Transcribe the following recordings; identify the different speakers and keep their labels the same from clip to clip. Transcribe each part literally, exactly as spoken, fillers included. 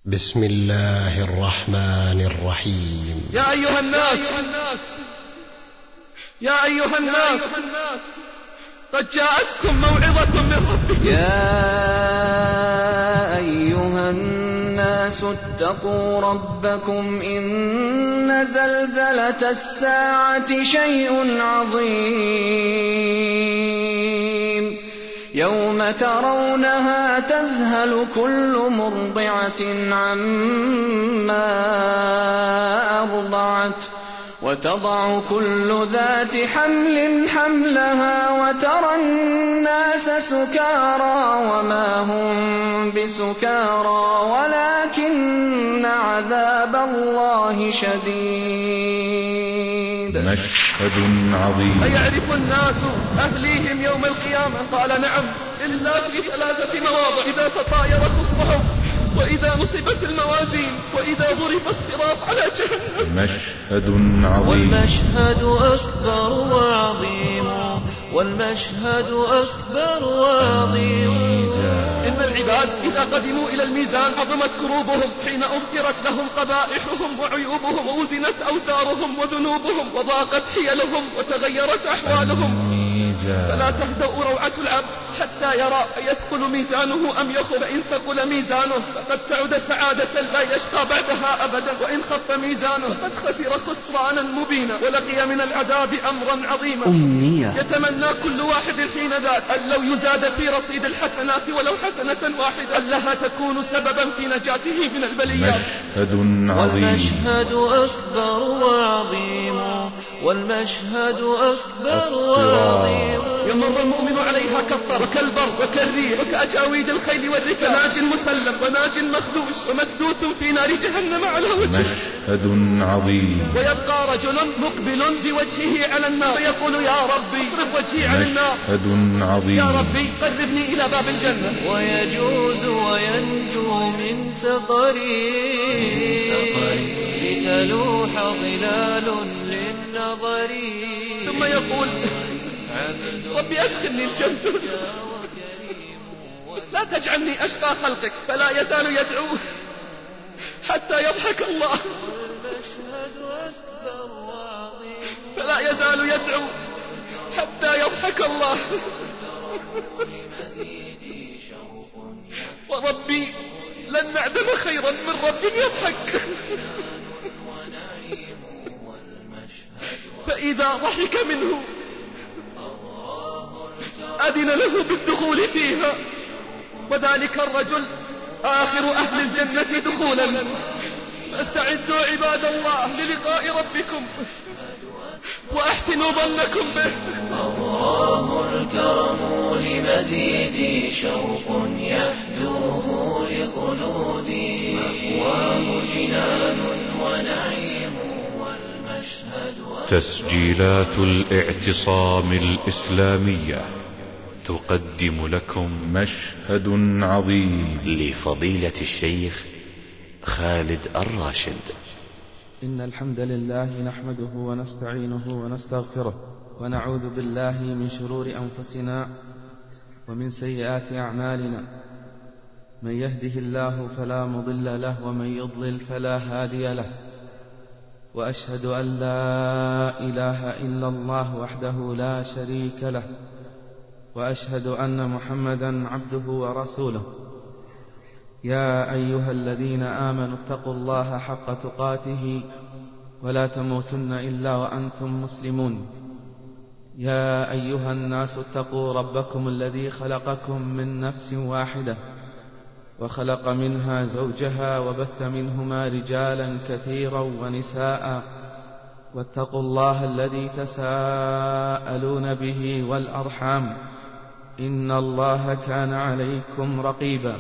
Speaker 1: بسم الله الرحمن الرحيم.
Speaker 2: يا أيها الناس يا أيها الناس قد جاءتكم موعظة من ربكم.
Speaker 3: يا أيها الناس اتقوا ربكم إن زلزلة الساعة شيء عظيم يوم ترونها تذهل كل مرضعة عما أرضعت وتضع كل ذات حمل حملها وترى الناس سكارى وما هم بسكارى ولكن عذاب الله شديد.
Speaker 4: مشهد عظيم.
Speaker 2: أيعرف الناس أهليهم يوم القيامة؟ قال نعم، إلا في ثلاثة مواضع: إذا تطايرت الصحف، وإذا نصبت الموازين، وإذا ضرب الصراط على جهنم.
Speaker 4: مشهد عظيم.
Speaker 5: والمشهد أكبر وعظيم، والمشهد أكبر وعظيم.
Speaker 2: إن العباد إذا قدموا إلى الميزان عظمت كروبهم حين أظهرت لهم قبائحهم وعيوبهم ووزنت أوزارهم وذنوبهم وضاقت حيلهم وتغيرت أحوالهم. فلا تهدأ روعة العبد حتى يرى أيثقل ميزانه أم يخف. فإن ثقل ميزانه فقد سعد سعادة لا يشقى بعدها أبدا، وإن خف ميزانه فقد خسر خسرانا مبينا ولقي من العذاب أمرا عظيما.
Speaker 3: أمنية
Speaker 2: يتمنى كل واحد حين ذاك أن لو يزاد في رصيد الحسنات ولو حسنة واحدة لها تكون سببا في نجاته من البليات.
Speaker 4: مشهد عظيم.
Speaker 5: والمشهد أكبر وعظيم، والمشهد أكبر وعظيم.
Speaker 2: يمر المؤمن عليها كالطر وكالبر وكالريح وكأجاويد الخيل والركاب، ناج مسلم وناج مخدوش ومكدوس في نار جهنم على وجهه.
Speaker 4: مشهد عظيم.
Speaker 2: ويبقى رجل مقبل بوجهه على النار فيقول يا ربي اصرف وجهي عن النار.
Speaker 4: مشهد عظيم.
Speaker 2: يا ربي قربني إلى باب الجنة.
Speaker 5: ويجوز وينجو من سقري لتلوح ظلال للنظر.
Speaker 2: ثم يقول ربي أدخلني الجنة لا تجعلني أشقى خلقك. فلا يزال يدعو حتى يضحك الله. فلا يزال يدعو حتى يضحك الله. وربي لن نعدم خيرا من رب يضحك. فإذا ضحك منه أذن له بالدخول فيها، وذلك الرجل آخر أهل الجنة دخولا. فاستعدوا عباد الله للقاء ربكم وأحسنوا ظنكم به.
Speaker 5: الله الكرم لمزيد شوق يحدوه لخلودي، مأواه جنان ونعيم والمشهد.
Speaker 6: تسجيلات الاعتصام الإسلامية تقدم لكم
Speaker 4: مشهد عظيم
Speaker 7: لفضيلة الشيخ خالد الراشد.
Speaker 8: إن الحمد لله نحمده ونستعينه ونستغفره، ونعوذ بالله من شرور أنفسنا ومن سيئات أعمالنا. من يهده الله فلا مضل له، ومن يضلل فلا هادي له. وأشهد أن لا إله إلا الله وحده لا شريك له، وأشهد أن محمدا عبده ورسوله. يا أيها الذين آمنوا اتقوا الله حق تقاته ولا تموتن إلا وأنتم مسلمون. يا أيها الناس اتقوا ربكم الذي خلقكم من نفس واحدة وخلق منها زوجها وبث منهما رجالا كثيرا ونساء، واتقوا الله الذي تساءلون به والأرحام، إن الله كان عليكم رقيبا.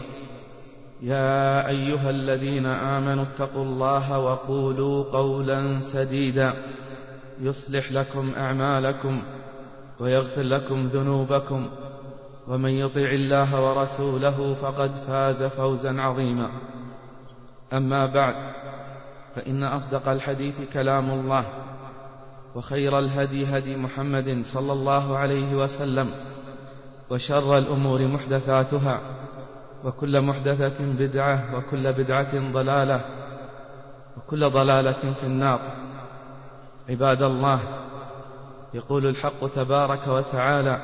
Speaker 8: يا أيها الذين آمنوا اتقوا الله وقولوا قولا سديدا يصلح لكم أعمالكم ويغفر لكم ذنوبكم، ومن يطع الله ورسوله فقد فاز فوزا عظيما. أما بعد، فإن أصدق الحديث كلام الله، وخير الهدي هدي محمد صلى الله عليه وسلم، وشر الأمور محدثاتها، وكل محدثة بدعة، وكل بدعة ضلالة، وكل ضلالة في النار. عباد الله، يقول الحق تبارك وتعالى: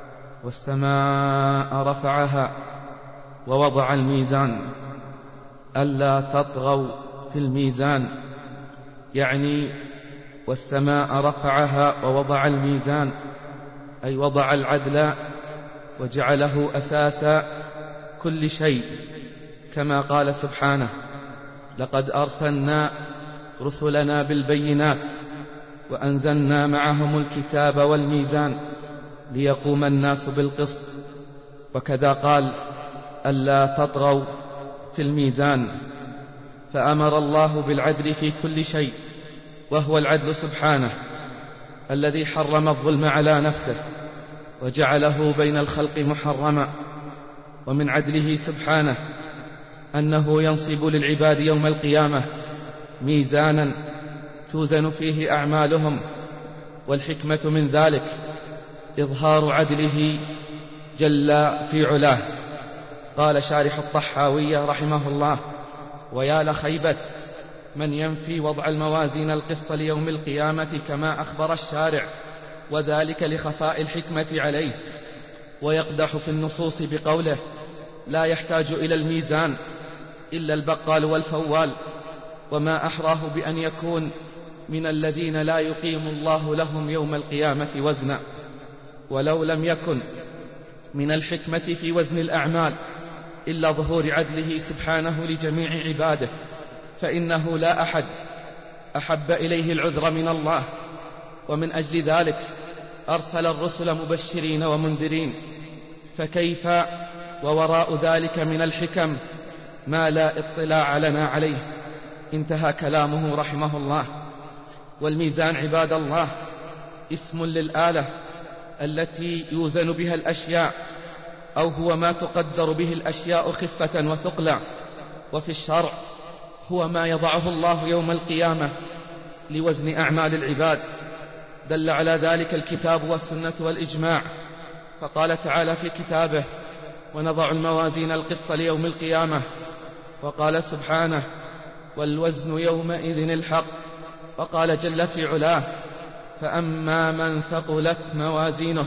Speaker 8: والسماء رفعها ووضع الميزان ألا تطغوا في الميزان، يعني والسماء رفعها ووضع الميزان، أي وضع العدل وجعله أساس كل شيء، كما قال سبحانه: لقد أرسلنا رسلنا بالبينات وأنزلنا معهم الكتاب والميزان ليقوم الناس بالقسط. وكذا قال: ألا تطغوا في الميزان. فأمر الله بالعدل في كل شيء، وهو العدل سبحانه الذي حرم الظلم على نفسه وجعله بين الخلق محرما. ومن عدله سبحانه أنه ينصب للعباد يوم القيامة ميزانا توزن فيه أعمالهم، والحكمة من ذلك إظهار عدله جل في علاه. قال شارح الطحاوية رحمه الله: ويا لخيبة من ينفي وضع الموازين القسط ليوم القيامة كما أخبر الشارع، وذلك لخفاء الحكمة عليه، ويقدح في النصوص بقوله: لا يحتاج إلى الميزان إلا البقال والفوال. وما أحراه بأن يكون من الذين لا يقيم الله لهم يوم القيامة وزنا. ولو لم يكن من الحكمة في وزن الأعمال إلا ظهور عدله سبحانه لجميع عباده، فإنه لا أحد أحب إليه العذر من الله. ومن أجل ذلك أرسل الرسل مبشرين ومنذرين، فكيف ووراء ذلك من الحكم ما لا اطلاع لنا عليه. انتهى كلامه رحمه الله. والميزان عباد الله اسم للآلة التي يوزن بها الأشياء، أو هو ما تقدر به الأشياء خفة وثقلا. وفي الشرع هو ما يضعه الله يوم القيامة لوزن أعمال العباد، دل على ذلك الكتاب والسنة والإجماع. فقال تعالى في كتابه: ونضع الموازين القسط ليوم القيامة. وقال سبحانه: والوزن يومئذ الحق. وقال جل في علاه: فأما من ثقلت موازينه.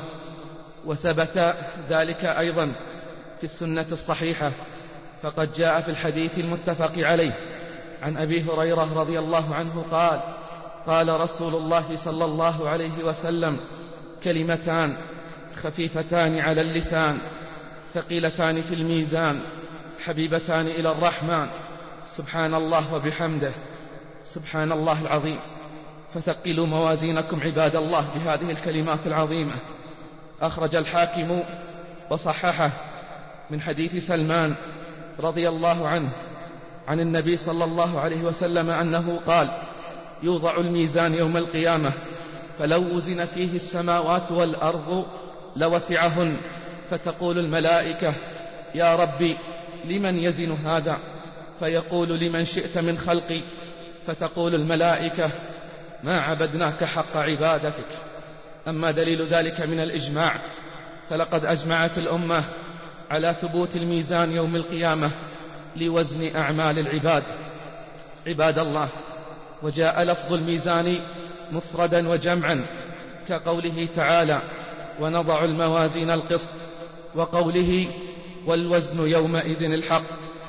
Speaker 8: وثبت ذلك أيضا في السنة الصحيحة، فقد جاء في الحديث المتفق عليه عن أبي هريرة رضي الله عنه قال: قال رسول الله صلى الله عليه وسلم: كلمتان خفيفتان على اللسان ثقيلتان في الميزان حبيبتان إلى الرحمن، سبحان الله وبحمده، سبحان الله العظيم. فثقلوا موازينكم عباد الله بهذه الكلمات العظيمة. أخرج الحاكم وصححه من حديث سلمان رضي الله عنه عن النبي صلى الله عليه وسلم أنه قال: يوضع الميزان يوم القيامة، فلو وزن فيه السماوات والأرض لوسعهن، فتقول الملائكة: يا ربي لمن يزن هذا؟ فيقول: لمن شئت من خلقي. فتقول الملائكة: ما عبدناك حق عبادتك. أما دليل ذلك من الإجماع، فلقد أجمعت الأمة على ثبوت الميزان يوم القيامة لوزن أعمال العباد. عباد الله، وجاء لفظ الميزان مفردا وجمعا، كقوله تعالى: ونضع الموازين القسط، وقوله: والوزن يومئذ الحق،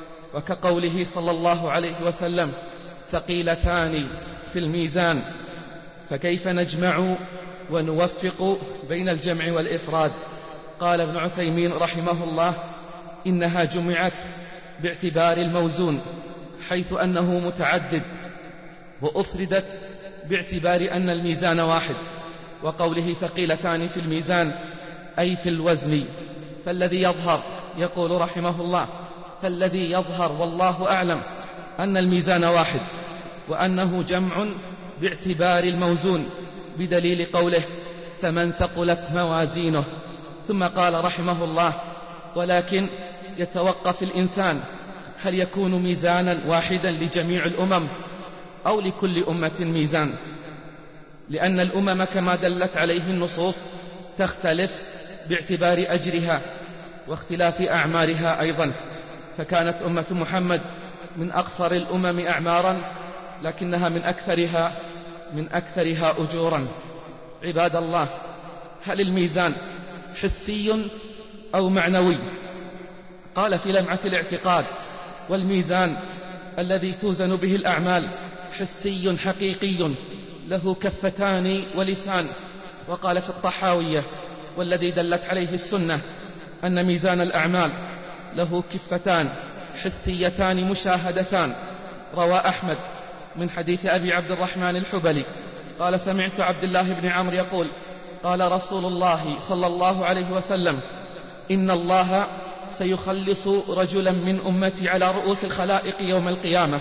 Speaker 8: وكقوله صلى الله عليه وسلم: ثقيلتان في الميزان. فكيف نجمع ونوفق بين الجمع والإفراد؟ قال ابن عثيمين رحمه الله: إنها جمعت باعتبار الموزون، حيث أنه متعدد، وأفردت باعتبار أن الميزان واحد. وقوله ثقيلتان في الميزان أي في الوزن. فالذي يظهر، يقول رحمه الله: فالذي يظهر والله أعلم أن الميزان واحد، وأنه جمع باعتبار الموزون، بدليل قوله: فمن ثقلت موازينه. ثم قال رحمه الله: ولكن يتوقف الإنسان هل يكون ميزانا واحدا لجميع الأمم أو لكل أمة ميزان، لأن الأمم كما دلت عليه النصوص تختلف باعتبار أجرها واختلاف أعمارها أيضا. فكانت أمة محمد من أقصر الأمم أعمارا، لكنها من أكثرها من أكثرها أجورا. عباد الله، هل الميزان حسي أو معنوي؟ قال في لمعة الاعتقاد: والميزان الذي توزن به الأعمال حسي حقيقي له كفتان ولسان. وقال في الطحاوية: والذي دلت عليه السنة أن ميزان الأعمال له كفتان حسيتان مشاهدتان. روى أحمد من حديث أبي عبد الرحمن الحبلي قال: سمعت عبد الله بن عمرو يقول: قال رسول الله صلى الله عليه وسلم: إن الله سيخلص رجلا من أمتي على رؤوس الخلائق يوم القيامة،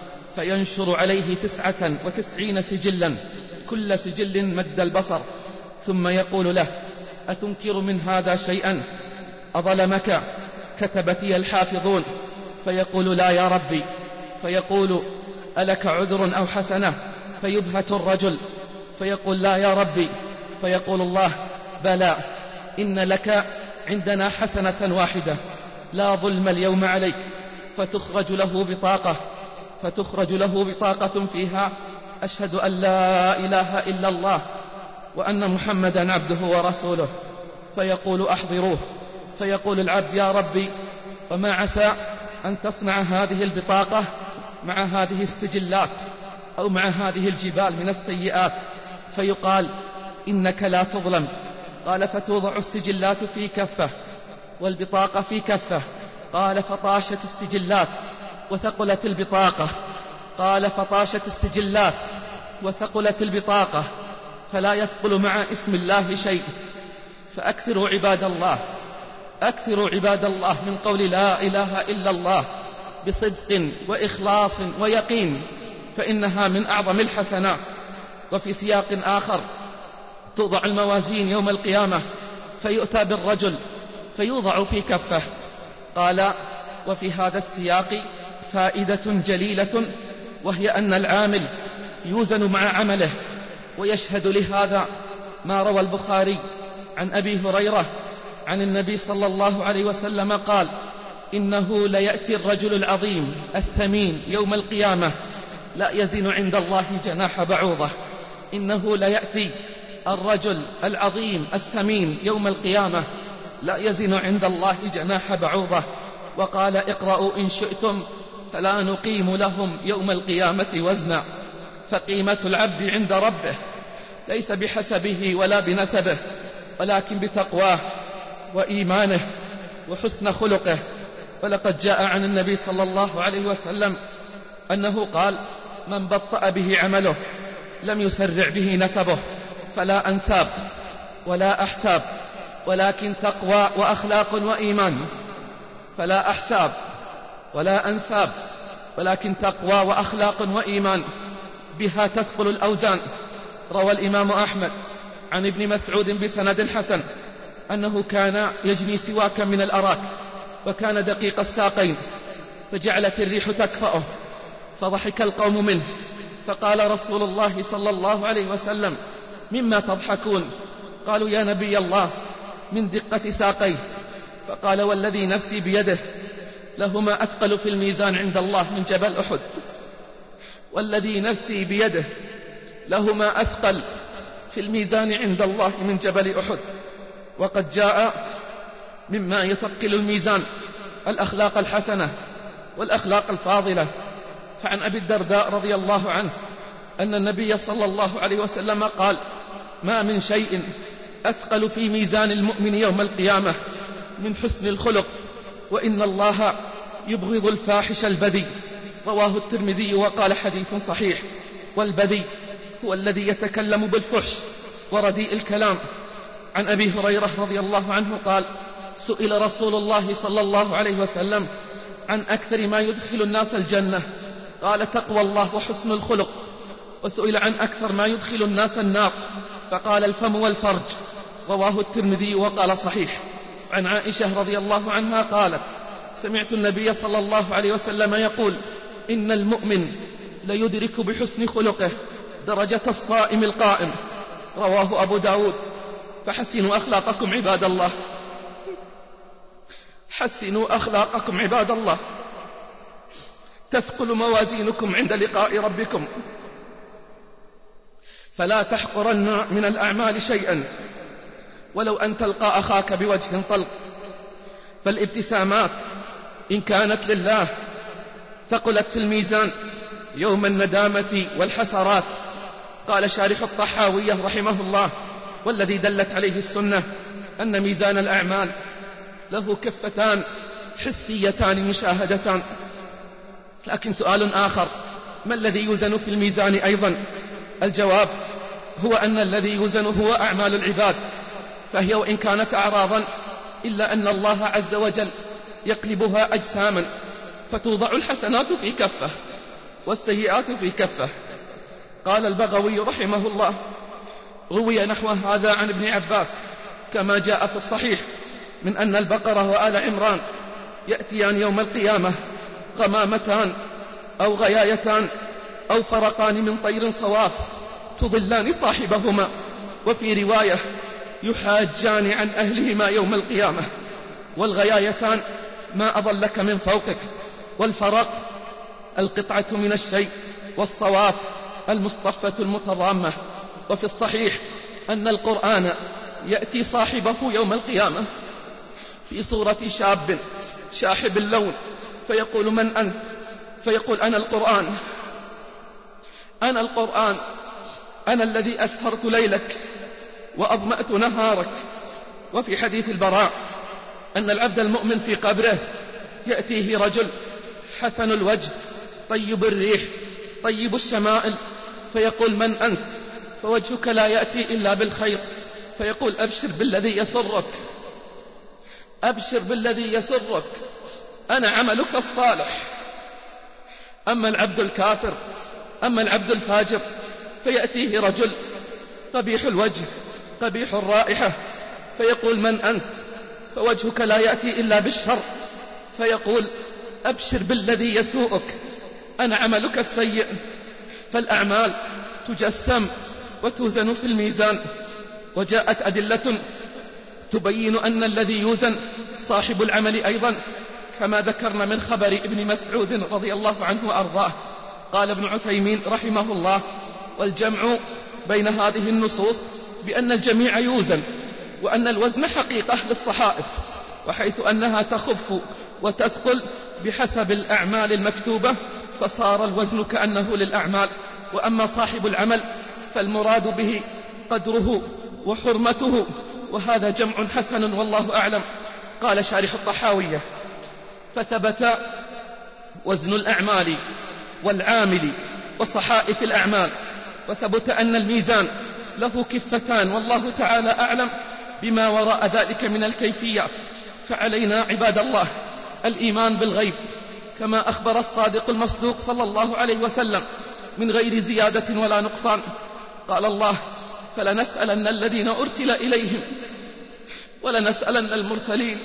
Speaker 8: فينشر عليه تسعة وتسعين سجلا، كل سجل مد البصر، ثم يقول له: أتنكر من هذا شيئا؟ أظلمك كتبتي الحافظون؟ فيقول: لا يا ربي. فيقول: ألك عذر أو حسنة؟ فيبهت الرجل فيقول: لا يا ربي. فيقول الله: بلى، إن لك عندنا حسنة واحدة، لا ظلم اليوم عليك. فتخرج له بطاقة فتخرج له بطاقة فيها: أشهد أن لا إله إلا الله وأن محمدا عبده ورسوله. فيقول: أحضروه. فيقول العبد: يا ربي، وما عسى أن تصنع هذه البطاقة مع هذه السجلات أو مع هذه الجبال من السيئات؟ فيقال: إنك لا تظلم. قال: فتوضع السجلات في كفة والبطاقة في كفة. قال: فطاشت السجلات وثقلت البطاقة. قال: فطاشت السجلات وثقلت البطاقة، فلا يثقل مع اسم الله شيء. فأكثروا عباد الله أكثروا عباد الله من قول لا إله إلا الله بصدق وإخلاص ويقين، فإنها من أعظم الحسنات. وفي سياق آخر: توضع الموازين يوم القيامة فيؤتى بالرجل فيوضع في كفه. قال: وفي هذا السياق فائدة جليلة، وهي أن العامل يوزن مع عمله. ويشهد لهذا ما روى البخاري عن أبي هريرة عن النبي صلى الله عليه وسلم قال: إنه ليأتي الرجل العظيم السمين يوم القيامة لا يزن عند الله جناح بعوضة. إنه ليأتي الرجل العظيم السمين يوم القيامة لا يزن عند الله جناح بعوضة. وقال: اقرأوا إن شئتم فلا نقيم لهم يوم القيامة وزنا. فقيمة العبد عند ربه ليس بحسبه ولا بنسبه، ولكن بتقواه وإيمانه وحسن خلقه. ولقد جاء عن النبي صلى الله عليه وسلم أنه قال: من بطأ به عمله لم يسرع به نسبه. فلا أنساب ولا أحساب، ولكن تقوى وأخلاق وإيمان. فلا أحساب ولا أنساب، ولكن تقوى وأخلاق وإيمان، بها تثقل الأوزان. روى الإمام أحمد عن ابن مسعود بسند حسن أنه كان يجني سواكا من الأراك، وكان دقيق الساقين، فجعلت الريح تكفأه، فضحك القوم منه. فقال رسول الله صلى الله عليه وسلم: مما تضحكون؟ قالوا: يا نبي الله، من دقة ساقيه. فقال: والذي نفسي بيده لهما أثقل في الميزان عند الله من جبل أحد. والذي نفسي بيده لهما أثقل في الميزان عند الله من جبل أحد. وقد جاء مما يثقل الميزان الأخلاق الحسنة والأخلاق الفاضلة. فعن أبي الدرداء رضي الله عنه أن النبي صلى الله عليه وسلم قال: ما من شيء أثقل في ميزان المؤمن يوم القيامة من حسن الخلق، وإن الله يبغض الفاحش البذي. رواه الترمذي وقال: حديث صحيح. والبذي هو الذي يتكلم بالفحش ورديء الكلام. عن أبي هريرة رضي الله عنه قال: سئل رسول الله صلى الله عليه وسلم عن أكثر ما يدخل الناس الجنة، قال: تقوى الله وحسن الخلق. وسئل عن أكثر ما يدخل الناس النار، فقال: الفم والفرج. رواه الترمذي وقال: صحيح. عن عائشة رضي الله عنها قالت: سمعت النبي صلى الله عليه وسلم يقول: إن المؤمن ليدرك بحسن خلقه درجة الصائم القائم. رواه أبو داود. فحسنوا أخلاقكم عباد الله،
Speaker 2: حسنوا أخلاقكم عباد الله، تثقل موازينكم عند لقاء ربكم. فلا تحقرن من الأعمال شيئا ولو أن تلقى أخاك بوجه طلق، فالابتسامات إن كانت لله ثقلت في الميزان يوم الندامة والحسرات. قال شارح الطحاوية رحمه الله: والذي دلت عليه السنة أن ميزان الأعمال له كفتان حسيتان مشاهدتان. لكن سؤال آخر: ما الذي يوزن في الميزان أيضا؟ الجواب هو أن الذي يوزن هو أعمال العباد، فهي وإن كانت أعراضا إلا أن الله عز وجل يقلبها أجساما، فتوضع الحسنات في كفة والسيئات في كفة. قال البغوي رحمه الله: روي نحو هذا عن ابن عباس كما جاء في الصحيح من أن البقرة وآل عمران يأتيان يوم القيامة غمامتان أو غيايتان أو فرقان من طير صواف تظلان صاحبهما، وفي رواية يحاجان عن أهلهما يوم القيامة. والغيايتان ما أضلك من فوقك، والفرق القطعة من الشيء، والصواف المصطفة المتضامة. وفي الصحيح أن القرآن يأتي صاحبه يوم القيامة في صورة شاب شاحب اللون، فيقول: من أنت؟ فيقول: أنا القرآن، أنا القرآن، أنا الذي أسهرت ليلك وأظمأت نهارك. وفي حديث البراء أن العبد المؤمن في قبره يأتيه رجل حسن الوجه طيب الريح طيب الشمائل، فيقول: من أنت؟ فوجهك لا يأتي إلا بالخير، فيقول: أبشر بالذي يسرك، أبشر بالذي يسرك، أنا عملك الصالح. أما العبد الكافر، أما العبد الفاجر، فيأتيه رجل قبيح الوجه قبيح الرائحة، فيقول: من أنت؟ فوجهك لا يأتي إلا بالشر، فيقول: أبشر بالذي يسوءك، أنا عملك السيء. فالأعمال تجسم وتوزن في الميزان. وجاءت أدلة تبين أن الذي يوزن صاحب العمل أيضا، كما ذكرنا من خبر ابن مسعود رضي الله عنه وأرضاه. قال ابن عثيمين رحمه الله: والجمع بين هذه النصوص بأن الجميع يوزن، وأن الوزن حقيقة للصحائف، وحيث أنها تخف وتثقل بحسب الأعمال المكتوبة، فصار الوزن كأنه للأعمال. وأما صاحب العمل فالمراد به قدره وحرمته، وهذا جمع حسن والله أعلم. قال شارح الطحاوية: فثبت وزن الأعمال والعامل وصحائف الأعمال، وثبت أن الميزان له كفتان، والله تعالى أعلم بما وراء ذلك من الكيفيات. فعلينا عباد الله الإيمان بالغيب كما أخبر الصادق المصدوق صلى الله عليه وسلم من غير زيادة ولا نقصان. قال الله: فلنسألن الذين أرسل إليهم ولنسألن المرسلين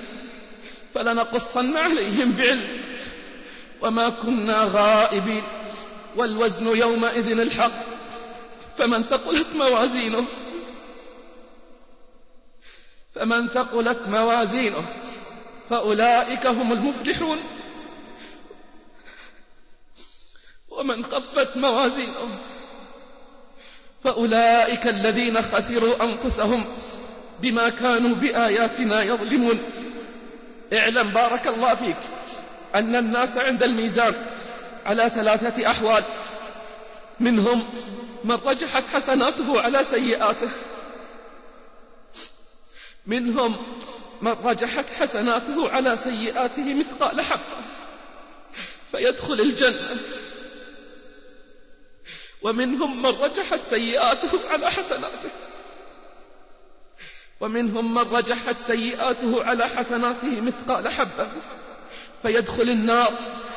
Speaker 2: فلنقصن عليهم بعلم وما كنا غائبين. والوزن يومئذ الحق، فمن ثقلت موازينه فمن ثقلت موازينه فأولئك هم المفلحون، ومن خفت موازينه فأولئك الذين خسروا أنفسهم بما كانوا بآياتنا يظلمون. اعلم بارك الله فيك أن الناس عند الميزان على ثلاثة أحوال: منهم من رجحت حسناته على سيئاته، منهم من رجحت حسناته على سيئاته مثقال حبة فيدخل الجنة، ومنهم من رجحت سيئاته على حسناته، ومنهم من رجحت سيئاته على حسناته مثقال حبة فيدخل النار،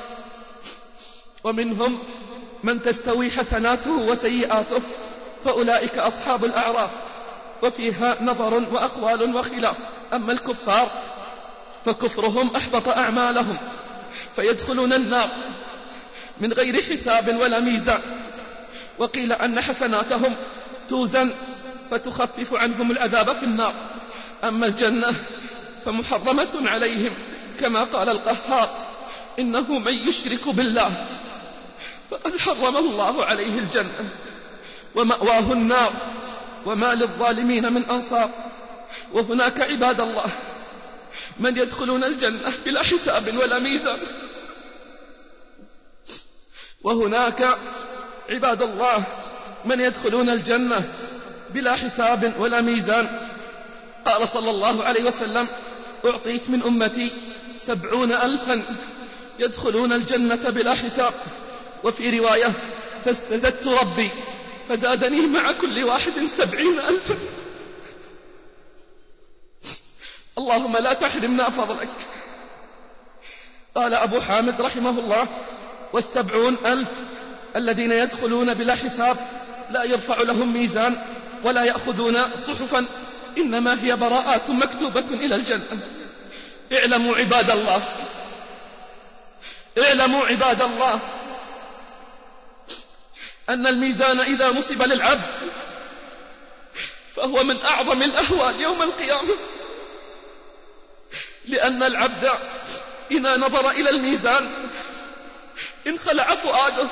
Speaker 2: ومنهم من تستوي حسناته وسيئاته فأولئك أصحاب الأعراف، وفيها نظر وأقوال وخلاف. أما الكفار فكفرهم أحبط أعمالهم فيدخلون النار من غير حساب ولا ميزان. وقيل أن حسناتهم توزن فتخفف عنهم العذاب في النار. أما الجنة فمحرمة عليهم كما قال القهار: إنه من يشرك بالله فقد حرم الله عليه الجنة ومأواه النار وما للظالمين من أنصار. وهناك عباد الله من يدخلون الجنة بلا حساب ولا ميزان، وهناك عباد الله من يدخلون الجنة بلا حساب ولا ميزان. قال صلى الله عليه وسلم: أعطيت من أمتي سبعون ألفا يدخلون الجنة بلا حساب. وفي رواية: فاستزدت ربي فزادني مع كل واحد سبعين ألفا. اللهم لا تحرمنا فضلك. قال أبو حامد رحمه الله: والسبعون ألف الذين يدخلون بلا حساب لا يرفع لهم ميزان ولا يأخذون صحفا، إنما هي براءات مكتوبة إلى الجنة. اعلموا عباد الله اعلموا عباد الله أن الميزان إذا نصب للعبد فهو من أعظم الأهوال يوم القيامة، لأن العبد إذا نظر إلى الميزان انخلع فؤاده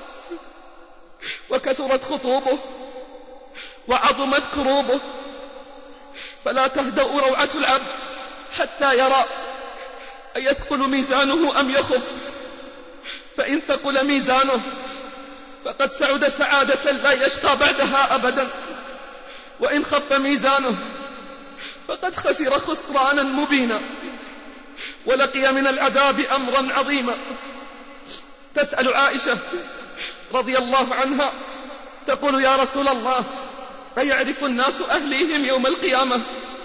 Speaker 2: وكثرت خطوبه وعظمت كروبه، فلا تهدأ روعة العبد حتى يرى أيثقل ميزانه أم يخف. فإن ثقل ميزانه فقد سعد سعادة لا يشقى بعدها أبدا، وإن خف ميزانه فقد خسر خسرانا مبينا ولقي من العذاب أمرا عظيما. تسأل عائشة رضي الله عنها تقول: يا رسول الله، أيعرف الناس أهليهم يوم القيامة؟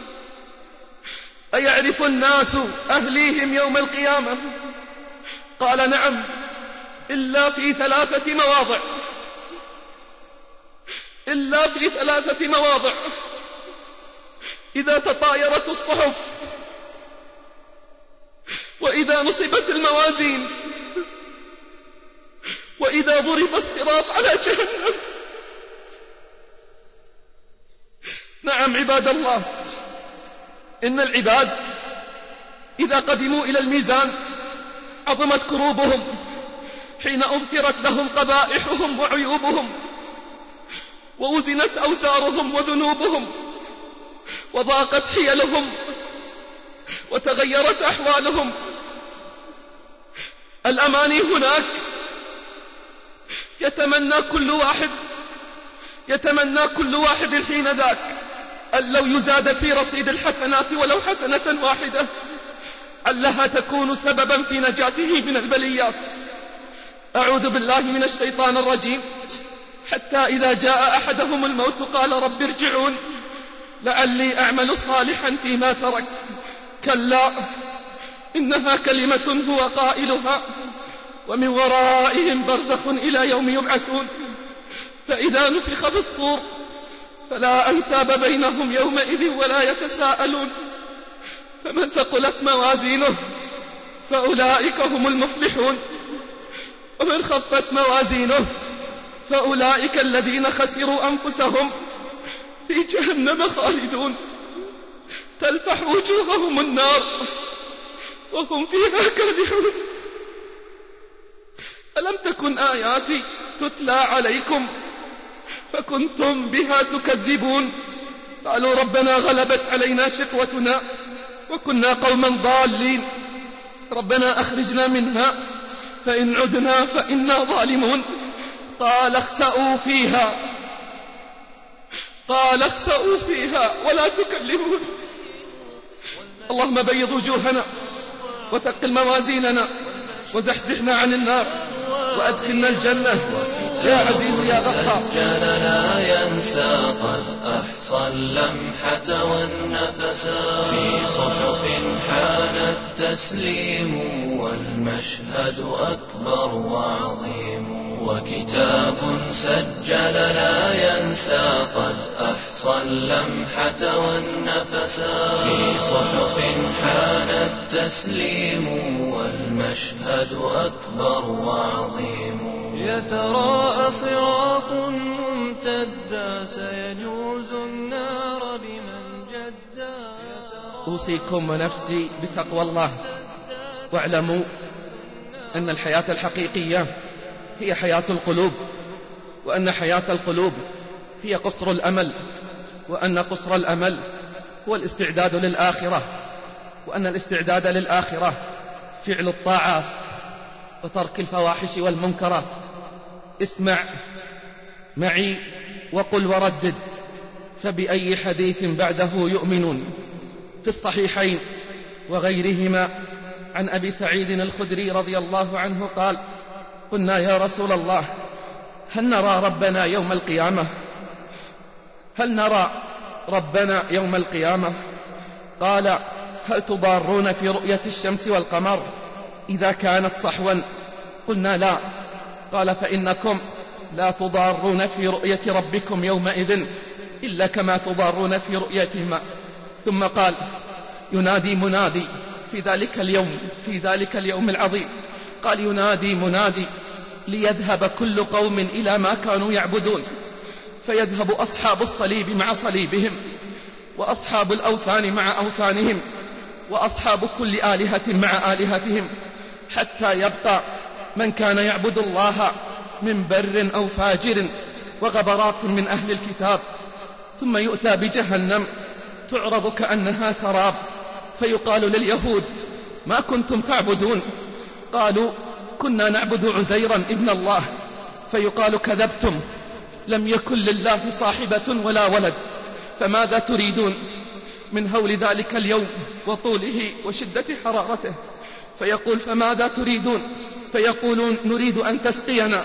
Speaker 2: أيعرف الناس أهليهم يوم القيامة؟ قال: نعم، إلا في ثلاثة مواضع إلا في ثلاثة مواضع: إذا تطايرت الصحف، وإذا نصبت الموازين، وإذا ضرب الصراط على جهنم. نعم عباد الله، إن العباد إذا قدموا إلى الميزان عظمت كروبهم حين أظهرت لهم قبائحهم وعيوبهم، ووزنت أوزارهم وذنوبهم، وضاقت حيلهم وتغيرت أحوالهم. الأماني هناك يتمنى كل واحد يتمنى كل واحد حين ذاك أن لو يزاد في رصيد الحسنات ولو حسنة واحدة علها تكون سببا في نجاته من البليات. أعوذ بالله من الشيطان الرجيم. حتى إذا جاء أحدهم الموت قال: رب ارجعون لعلي أعمل صالحا فيما ترك. كلا إنها كلمة هو قائلها ومن ورائهم برزخ إلى يوم يبعثون. فإذا نفخ في الصور فلا أنساب بينهم يومئذ ولا يتساءلون. فمن ثقلت موازينه فأولئك هم المفلحون، ومن خفت موازينه فأولئك الذين خسروا أنفسهم في جهنم خالدون، تلفح وجوههم النار وهم فيها كالحون. ألم تكن آياتي تتلى عليكم فكنتم بها تكذبون؟ قالوا ربنا غلبت علينا شقوتنا وكنا قوما ضالين، ربنا أخرجنا منها فإن عدنا فإنا ظالمون. قال اخسأوا فيها قال اخسأوا فيها ولا تكلمون. اللهم بيض وجوهنا وثقل موازيننا وزحزحنا عن النار وأدخلنا الجنة يا عزيز يا غفار.
Speaker 5: سجل لا ينسى قد أحصى اللمحة والنفسا في صحف حان التسليم والمشهد أكبر وعظيم. وكتاب سجل لا ينسى قد أحصى اللمحة والنفسا في صحف حان التسليم والمشهد أكبر وعظيم. يتراءى صراط ممتدا سيجوز النار بمن جدا.
Speaker 8: أوصيكم ونفسي بتقوى الله واعلموا أن الحياة الحقيقية هي حياة القلوب، وأن حياة القلوب هي قصر الأمل، وأن قصر الأمل هو الاستعداد للآخرة، وأن الاستعداد للآخرة فعل الطاعات وترك الفواحش والمنكرات. اسمع معي وقل وردد، فبأي حديث بعده يؤمنون. في الصحيحين وغيرهما عن أبي سعيد الخدري رضي الله عنه قال: قلنا يا رسول الله هل نرى ربنا يوم القيامة؟ هل نرى ربنا يوم القيامة؟ قال: هل تضارون في رؤية الشمس والقمر إذا كانت صحوا؟ قلنا لا. قال: فإنكم لا تضارون في رؤية ربكم يومئذ إلا كما تضارون في رؤيتهما. ثم قال: ينادي منادي في ذلك اليوم في ذلك اليوم العظيم. قال: ينادي منادي ليذهب كل قوم إلى ما كانوا يعبدون، فيذهب أصحاب الصليب مع صليبهم، وأصحاب الأوثان مع أوثانهم، وأصحاب كل آلهة مع آلهتهم، حتى يبقى من كان يعبد الله من بر أو فاجر وغبرات من أهل الكتاب. ثم يؤتى بجهنم تعرض كأنها سراب، فيقال لليهود: ما كنتم تعبدون؟ قالوا: كنا نعبد عزيرا ابن الله. فيقال: كذبتم، لم يكن لله صاحبة ولا ولد، فماذا تريدون؟ من هول ذلك اليوم وطوله وشدة حرارته. فيقول: فماذا تريدون؟ فيقولون: نريد أن تسقينا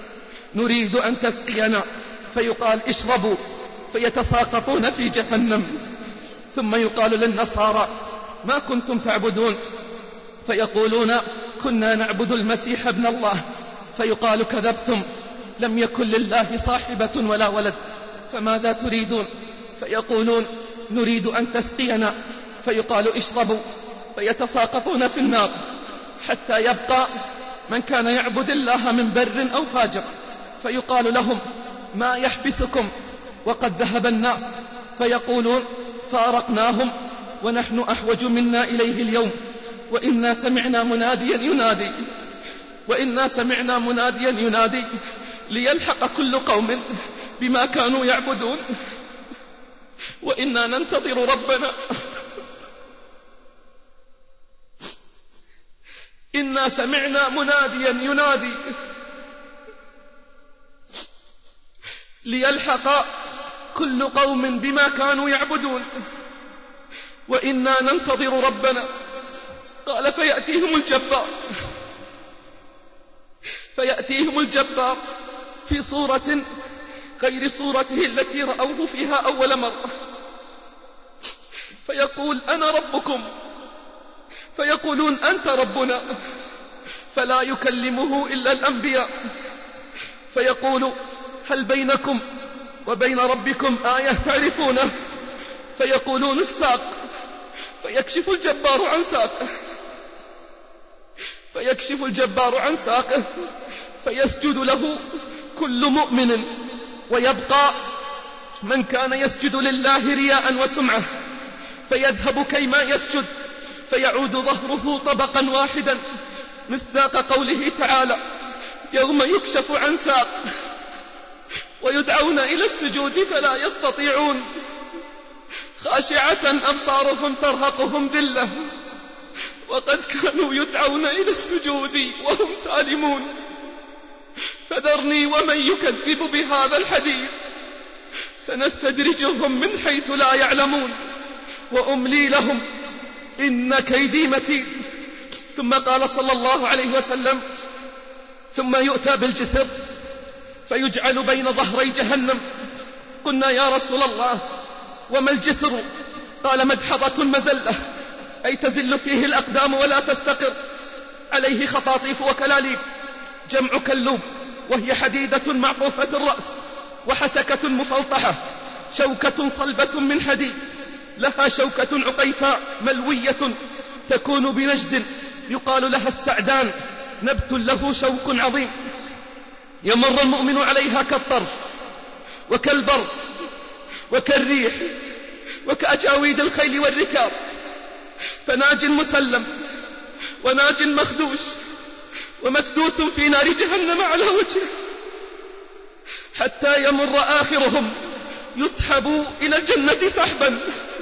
Speaker 8: نريد أن تسقينا. فيقال: اشربوا، فيتساقطون في جهنم. ثم يقال للنصارى: ما كنتم تعبدون؟ فيقولون: كنا نعبد المسيح ابن الله. فيقال: كذبتم، لم يكن لله صاحبة ولا ولد، فماذا تريدون؟ فيقولون: نريد أن تسقينا. فيقال: اشربوا، فيتساقطون في النار، حتى يبقى من كان يعبد الله من بر أو فاجر. فيقال لهم: ما يحبسكم وقد ذهب الناس؟ فيقولون: فارقناهم ونحن أحوج منا إليه اليوم، وإنا سمعنا مناديا ينادي وإنا سمعنا مناديا ينادي ليلحق كل قوم بما كانوا يعبدون، وإنا ننتظر ربنا إنا سمعنا مناديا ينادي ليلحق كل قوم بما كانوا يعبدون، وإنا ننتظر ربنا. قال: فيأتيهم الجبار فيأتيهم الجبار في صورة غير صورته التي رأوه فيها أول مرة، فيقول: أنا ربكم. فيقولون: أنت ربنا. فلا يكلمه إلا الأنبياء. فيقول: هل بينكم وبين ربكم آية تعرفونه؟ فيقولون: الساق. فيكشف الجبار عن ساقه فيكشف الجبار عن ساقه فيسجد له كل مؤمن، ويبقى من كان يسجد لله رياء وسمعة، فيذهب كيما يسجد، فيعود ظهره طبقا واحدا، مصداق قوله تعالى: يوم يكشف عن ساق ويدعون إلى السجود فلا يستطيعون، خاشعة أبصارهم ترهقهم ذلة، وقد كانوا يدعون إلى السجود وهم سالمون. فذرني ومن يكذب بهذا الحديث سنستدرجهم من حيث لا يعلمون وأملي لهم إن كيدي متين. ثم قال صلى الله عليه وسلم: ثم يؤتى بالجسر فيجعل بين ظهري جهنم. قلنا: يا رسول الله وما الجسر؟ قال: مدحضة مزلة، أي تزل فيه الأقدام ولا تستقر، عليه خطاطيف وكلاليب، جمع كلوب، وهي حديدة معطوفة الرأس، وحسكة مفلطحة، شوكة صلبة من حديد، لها شوكة عقيفاء ملوية تكون بنجد، يقال لها السعدان، نبت له شوك عظيم، يمر المؤمن عليها كالطرف وكالبرق وكالريح وكأجاويد الخيل والركاب، فناج مسلم
Speaker 2: وناج مخدوش ومكدوس في نار جهنم على وجهه، حتى يمر آخرهم يسحبوا إلى الجنة سحبا.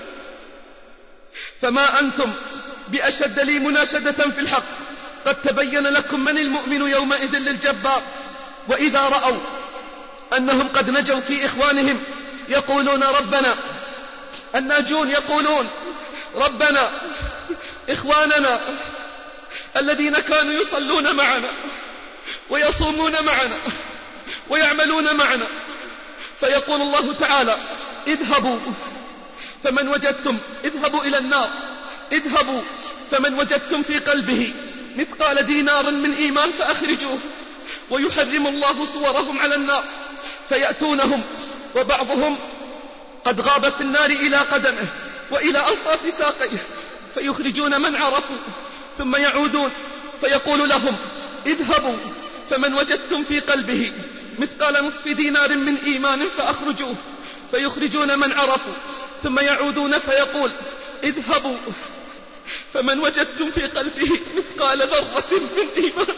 Speaker 2: فما أنتم بأشد لي مناشدة في الحق، قد تبين لكم من المؤمن يومئذ للجبار. وإذا رأوا أنهم قد نجوا في إخوانهم يقولون ربنا، الناجون يقولون ربنا إخواننا الذين كانوا يصلون معنا ويصومون معنا ويعملون معنا. فيقول الله تعالى اذهبوا فمن وجدتم اذهبوا إلى النار اذهبوا فمن وجدتم في قلبه مثقال دينار من إيمان فأخرجوه. ويحرم الله صورهم على النار فيأتونهم وبعضهم قد غاب في النار إلى قدمه وإلى أصاف ساقيه، فيخرجون من عرفوا ثم يعودون فيقول لهم اذهبوا فمن وجدتم في قلبه مثقال نصف دينار من إيمان فأخرجوه. فيخرجون من عرفوا ثم يعودون فيقول اذهبوا فمن وجدتم في قلبه مثقال ذرة من إيمان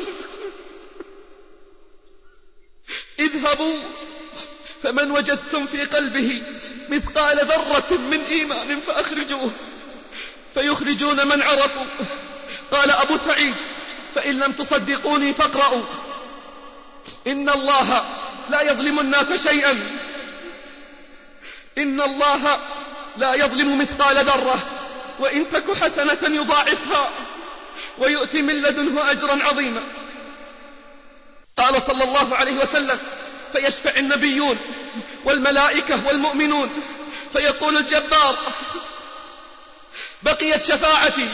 Speaker 2: اذهبوا فمن وجدتم في قلبه مثقال ذرة من إيمان فأخرجوه. فيخرجون من عرفوا. قال أبو سعيد فإن لم تصدقوني فاقرأوا إن الله لا يظلم الناس شيئا، إن الله لا يظلم مثقال ذرة وإن تك حسنة يضاعفها ويؤتي من لدنه أجرا عظيما. قال صلى الله عليه وسلم فيشفع النبيون والملائكة والمؤمنون فيقول الجبار بقيت شفاعتي،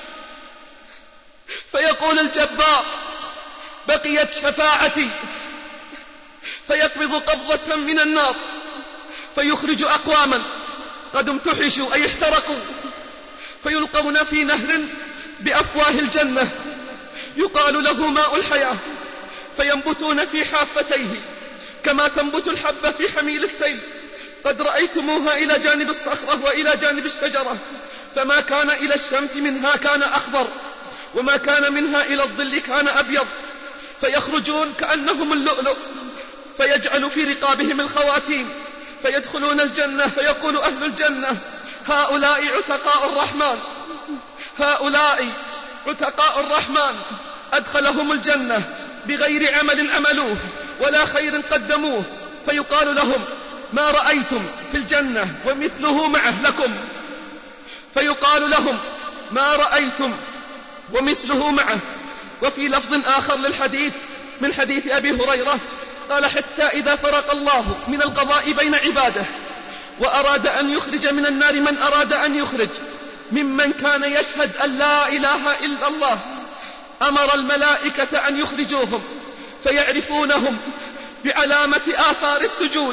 Speaker 2: فيقول الجبار بقيت شفاعتي، فيقبض قبضة من النار فيخرج أقواما قد امتحشوا أي احترقوا فيلقون في نهر بأفواه الجنة يقال له ماء الحياة، فينبتون في حافتيه كما تنبت الحبة في حميل السيل. قد رأيتموها إلى جانب الصخرة وإلى جانب الشجرة، فما كان إلى الشمس منها كان أخضر وما كان منها إلى الظل كان أبيض. فيخرجون كأنهم اللؤلؤ فيجعل في رقابهم الخواتيم فيدخلون الجنة. فيقول أهل الجنة هؤلاء عتقاء الرحمن، هؤلاء عتقاء الرحمن أدخلهم الجنة بغير عمل عملوه ولا خير قدموه. فيقال لهم ما رأيتم في الجنة ومثله معه لكم، فيقال لهم ما رأيتم ومثله معه. وفي لفظ آخر للحديث من حديث أبي هريرة قال حتى إذا فرق الله من القضاء بين عباده وأراد أن يخرج من النار من أراد أن يخرج ممن كان يشهد أن لا إله إلا الله أمر الملائكة أن يخرجوهم فيعرفونهم بعلامة آثار السجود.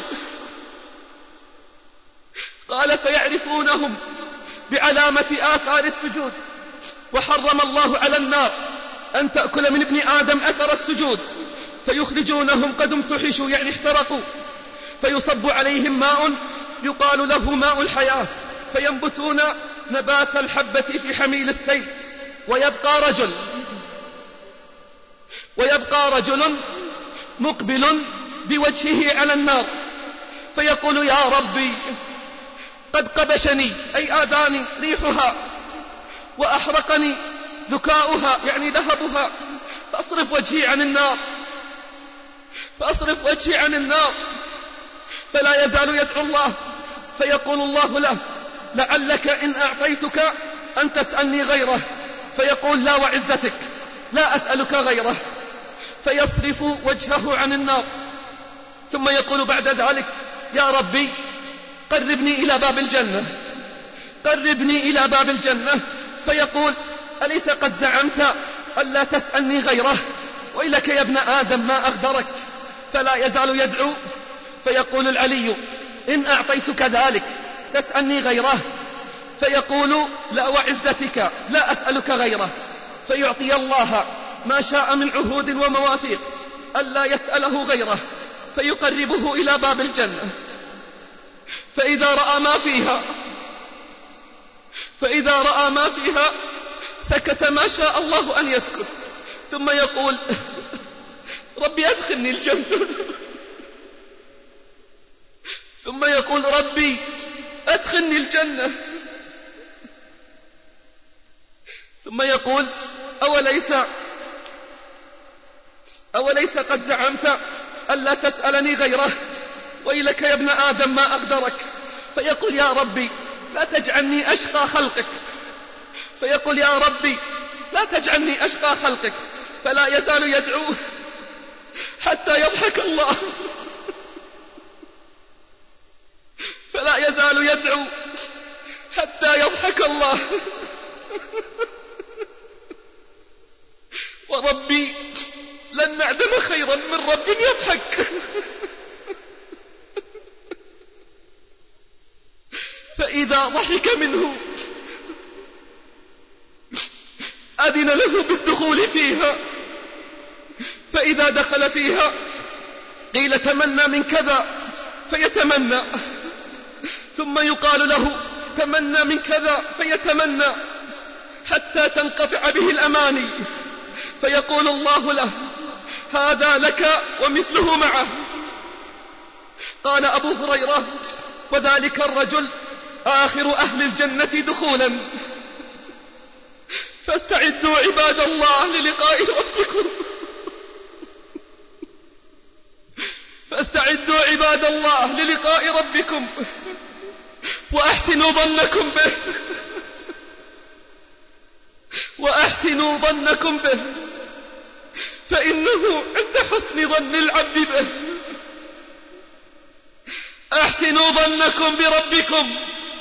Speaker 2: قال فيعرفونهم بعلامة آثار السجود. وحرم الله على النار أن تأكل من ابن آدم أثر السجود، فيخرجونهم قد امتحشوا يعني احترقوا، فيصب عليهم ماء يقال له ماء الحياة فينبتون نبات الحبة في حميل السيل. ويبقى رجل ويبقى رجل مقبل بوجهه على النار فيقول يا ربي قد قبشني أي آذاني ريحها وأحرقني ذكاؤها يعني لهبها، فأصرف وجهي عن النار فأصرف وجهي عن النار. فلا يزال يدعو الله فيقول الله له لعلك إن أعطيتك أن تسألني غيره، فيقول لا وعزتك لا أسألك غيره، فيصرف وجهه عن النار. ثم يقول بعد ذلك يا ربي قربني إلى باب الجنة قربني إلى باب الجنة. فيقول أليس قد زعمت ألا تسألني غيره وإلك يا ابن آدم ما أغدرك. فلا يزال يدعو فيقول العلي إن أعطيتك ذلك تسألني غيره، فيقول لا وعزتك لا أسألك غيره، فيعطي الله ما شاء من عهود ومواثيق ألا يسأله غيره، فيقربه إلى باب الجنة. فإذا رأى ما فيها فإذا رأى ما فيها سكت ما شاء الله أن يسكت، ثم يقول ربي أدخلني الجنة، ثم يقول ربي أدخلني الجنة، ثم يقول أوليس أوليس قد زعمت ألا تسألني غيره، ويلك يا ابن آدم ما أقدرك. فيقول يا ربي لا تجعلني أشقى خلقك، فيقول يا ربي لا تجعلني أشقى خلقك، فلا يزال يدعو حتى يضحك الله، فلا يزال يدعو حتى يضحك الله. وربي لن نعدم خيرا من رب يضحك. فإذا ضحك منه أذن له بالدخول فيها، فإذا دخل فيها قيل تمنى من كذا فيتمنى، ثم يقال له تمنى من كذا فيتمنى حتى تنقطع به الأماني، فيقول الله له هذا لك ومثله معه. قال أبو هريرة وذلك الرجل آخر أهل الجنة دخولا. فاستعدوا عباد الله للقاء ربكم، فاستعدوا عباد الله للقاء ربكم وأحسنوا ظنكم به، وأحسنوا ظنكم به، فإنه عند حسن ظن العبد به. أحسنوا ظنكم بربكم،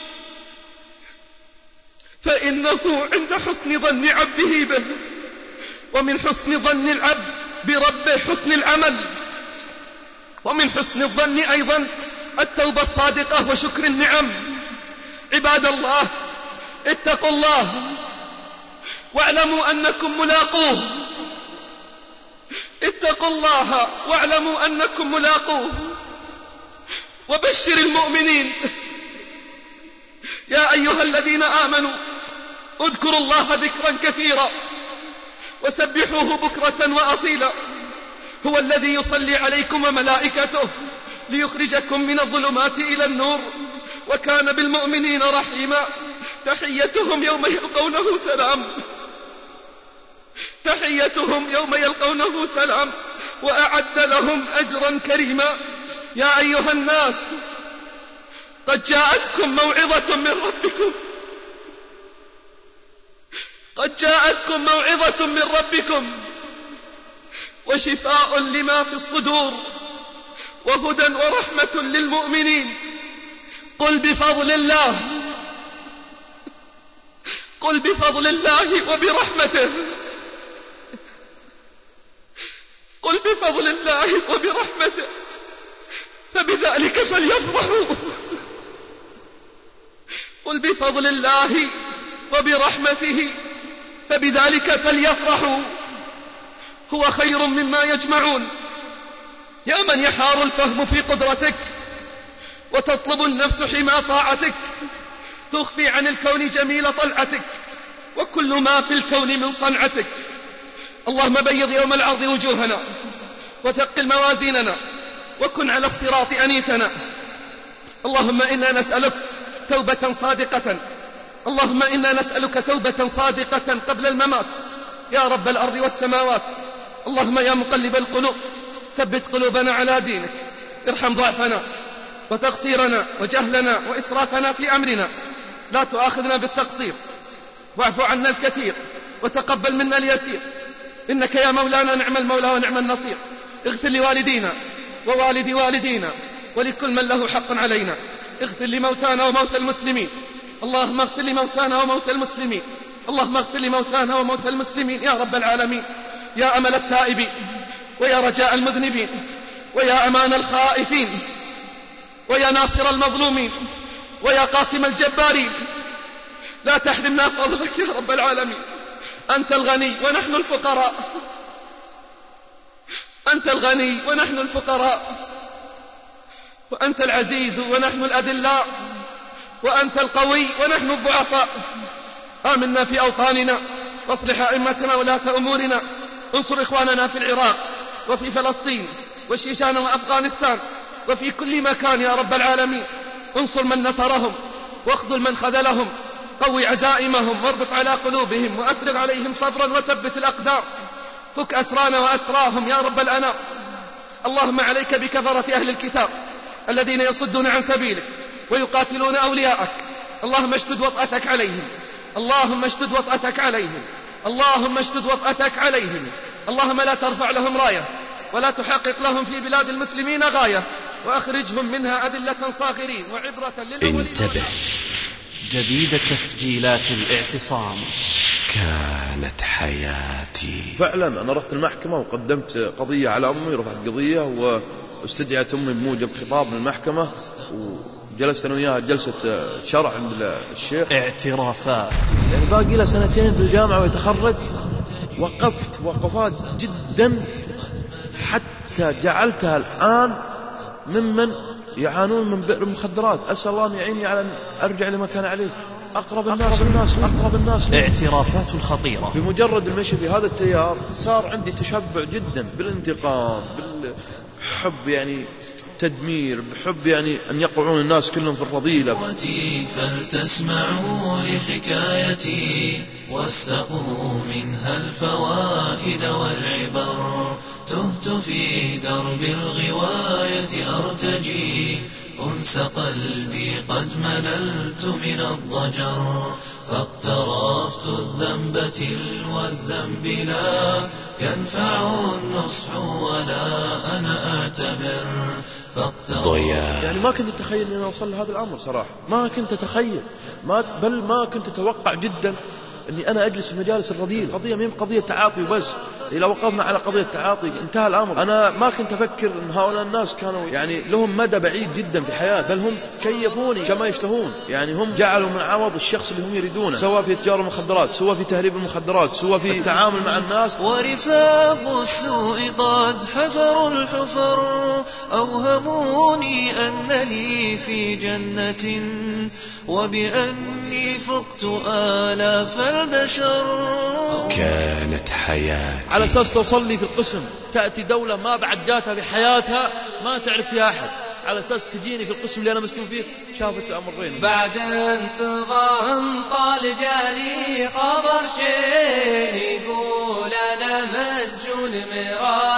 Speaker 2: فإنه عند حسن ظن عبده به. ومن حسن ظن العبد بربه حسن العمل، ومن حسن الظن أيضا التوبة الصادقة وشكر النعم. عباد الله اتقوا الله واعلموا أنكم ملاقوه، اتقوا الله واعلموا أنكم ملاقوه. وبشر المؤمنين يا أيها الذين آمنوا اذكروا الله ذكرا كثيرا وسبحوه بكرة وأصيلا، هو الذي يصلي عليكم وملائكته ليخرجكم من الظلمات إلى النور، وكان بالمؤمنين رحيما. تحيتهم يوم يلقونه سلام، تحيتهم يوم يلقونه سلام، وأعد لهم أجرا كريما. يا أيها الناس قد جاءتكم موعظة من ربكم، قد جاءتكم موعظة من ربكم وشفاء لما في الصدور وهدى ورحمة للمؤمنين. قل بفضل الله، قل بفضل الله وبرحمته، قل بفضل الله وبرحمته فبذلك فليفرحوا. قل بفضل الله وبرحمته فبذلك فليفرحوا هو خير مما يجمعون. يا من يحار الفهم في قدرتك وتطلب النفس حمى طاعتك، تخفي عن الكون جميل طلعتك وكل ما في الكون من صنعتك. اللهم بيض يوم العرض وجوهنا وثقل موازيننا وكن على الصراط أنيسنا. اللهم إنا نسألك توبة صادقة، اللهم إنا نسألك توبة صادقة قبل الممات يا رب الأرض والسماوات. اللهم يا مقلب القلوب ثبت قلوبنا على دينك، ارحم ضعفنا وتقصيرنا وجهلنا وإسرافنا في أمرنا، لا تؤاخذنا بالتقصير، واعف عنا الكثير وتقبل منا اليسير، إنك يا مولانا نعم المولى ونعم النصير. اغفر لوالدينا ووالد والدينا ولكل من له حق علينا، اغفر لموتانا وموتى المسلمين، اللهم اغفر لموتانا وموتى المسلمين، اللهم اغفر لموتانا وموتى المسلمين يا رب العالمين. يا أمل التائبين ويا رجاء المذنبين ويا أمان الخائفين ويا ناصر المظلومين ويا قاسم الجبارين، لا تحرمنا فضلك يا رب العالمين. أنت الغني ونحن الفقراء، أنت الغني ونحن الفقراء، وأنت العزيز ونحن الأذلاء، وأنت القوي ونحن الضعفاء. آمنا في أوطاننا واصلح أئمتنا ولاة أمورنا. انصر إخواننا في العراق وفي فلسطين والشيشان وأفغانستان وفي كل مكان يا رب العالمين. انصر من نصرهم واخذل من خذلهم، قوي عزائمهم واربط على قلوبهم وأفرغ عليهم صبرا وثبت الأقدام. فك أسرانا وأسراهم يا رب الأنام. اللهم عليك بكفرة أهل الكتاب الذين يصدون عن سبيلك ويقاتلون أولياءك. اللهم اشدد وطأتك عليهم، اللهم اشدد وطأتك عليهم، اللهم اشدد وطأتك عليهم. اللهم لا ترفع لهم راية ولا تحقق لهم في بلاد المسلمين غاية، وأخرجهم منها أذلة صاغرين وعبرة للأولين.
Speaker 7: انتبه،
Speaker 9: جديد تسجيلات الاعتصام.
Speaker 7: كانت حياتي.
Speaker 10: فعلا أنا رحت المحكمة وقدمت قضية على أمي، رفعت قضية واستدعت أمي بموجب خطاب من المحكمة، وجلست أنا وياها جلسة شرع عند الشيخ.
Speaker 9: اعترافات.
Speaker 10: يعني باقي له سنتين في الجامعة ويتخرج. وقفت وقفات جدا حتى جعلتها الآن ممن يعانون من بئر المخدرات. أسأل الله أن يعيني على أن أرجع لما كان عليه. أقرب الناس الناس أقرب الناس.
Speaker 9: اعترافات خطيرة.
Speaker 10: بمجرد المشي في هذا التيار صار عندي تشبع جدا بالانتقام، بالحب، يعني تدمير، بحب يعني أن يقعون الناس كلهم في الرذيلة.
Speaker 5: فلتسمعوا لحكايتي واستقوا منها الفوائد والعبر. تهت في درب الغواية أرتجي أنس قلبي قد مللت من الضجر. فاقترفت الذنب تلو الذنب لا ينفع النصح ولا أنا أعتبر.
Speaker 10: ضياء. يعني ما كنت أتخيل أن أنا أوصل لهذا الأمر صراحة، ما كنت أتخيل، ما بل ما كنت أتوقع جدا أني أنا أجلس في مجالس الرذيل. قضية مين قضية تعاطي وبس. إذا وقفنا على قضية تعاطي انتهى الأمر. أنا ما كنت أفكر أن هؤلاء الناس كانوا يعني لهم مدى بعيد جدا في الحياة، بل هم كيفوني كما يشتهون. يعني هم جعلوا من عوض الشخص اللي هم يريدونه، سواء في تجارة المخدرات، سواء في تهريب المخدرات، سواء في التعامل مع الناس.
Speaker 5: ورفاق السوء قد حفروا الحفر أوهموني أنني في جنة وبأني فقت آلاف البشر.
Speaker 7: كانت حياتي.
Speaker 10: على أساس توصل لي في القسم تأتي دولة ما بعد جاتها في حياتها ما تعرف فيها أحد، على أساس تجيني في القسم اللي أنا مسكون فيه. شافت الأمرين.
Speaker 11: بعد انتظار طال جاني خبر شين يقول أنا مسجون مرا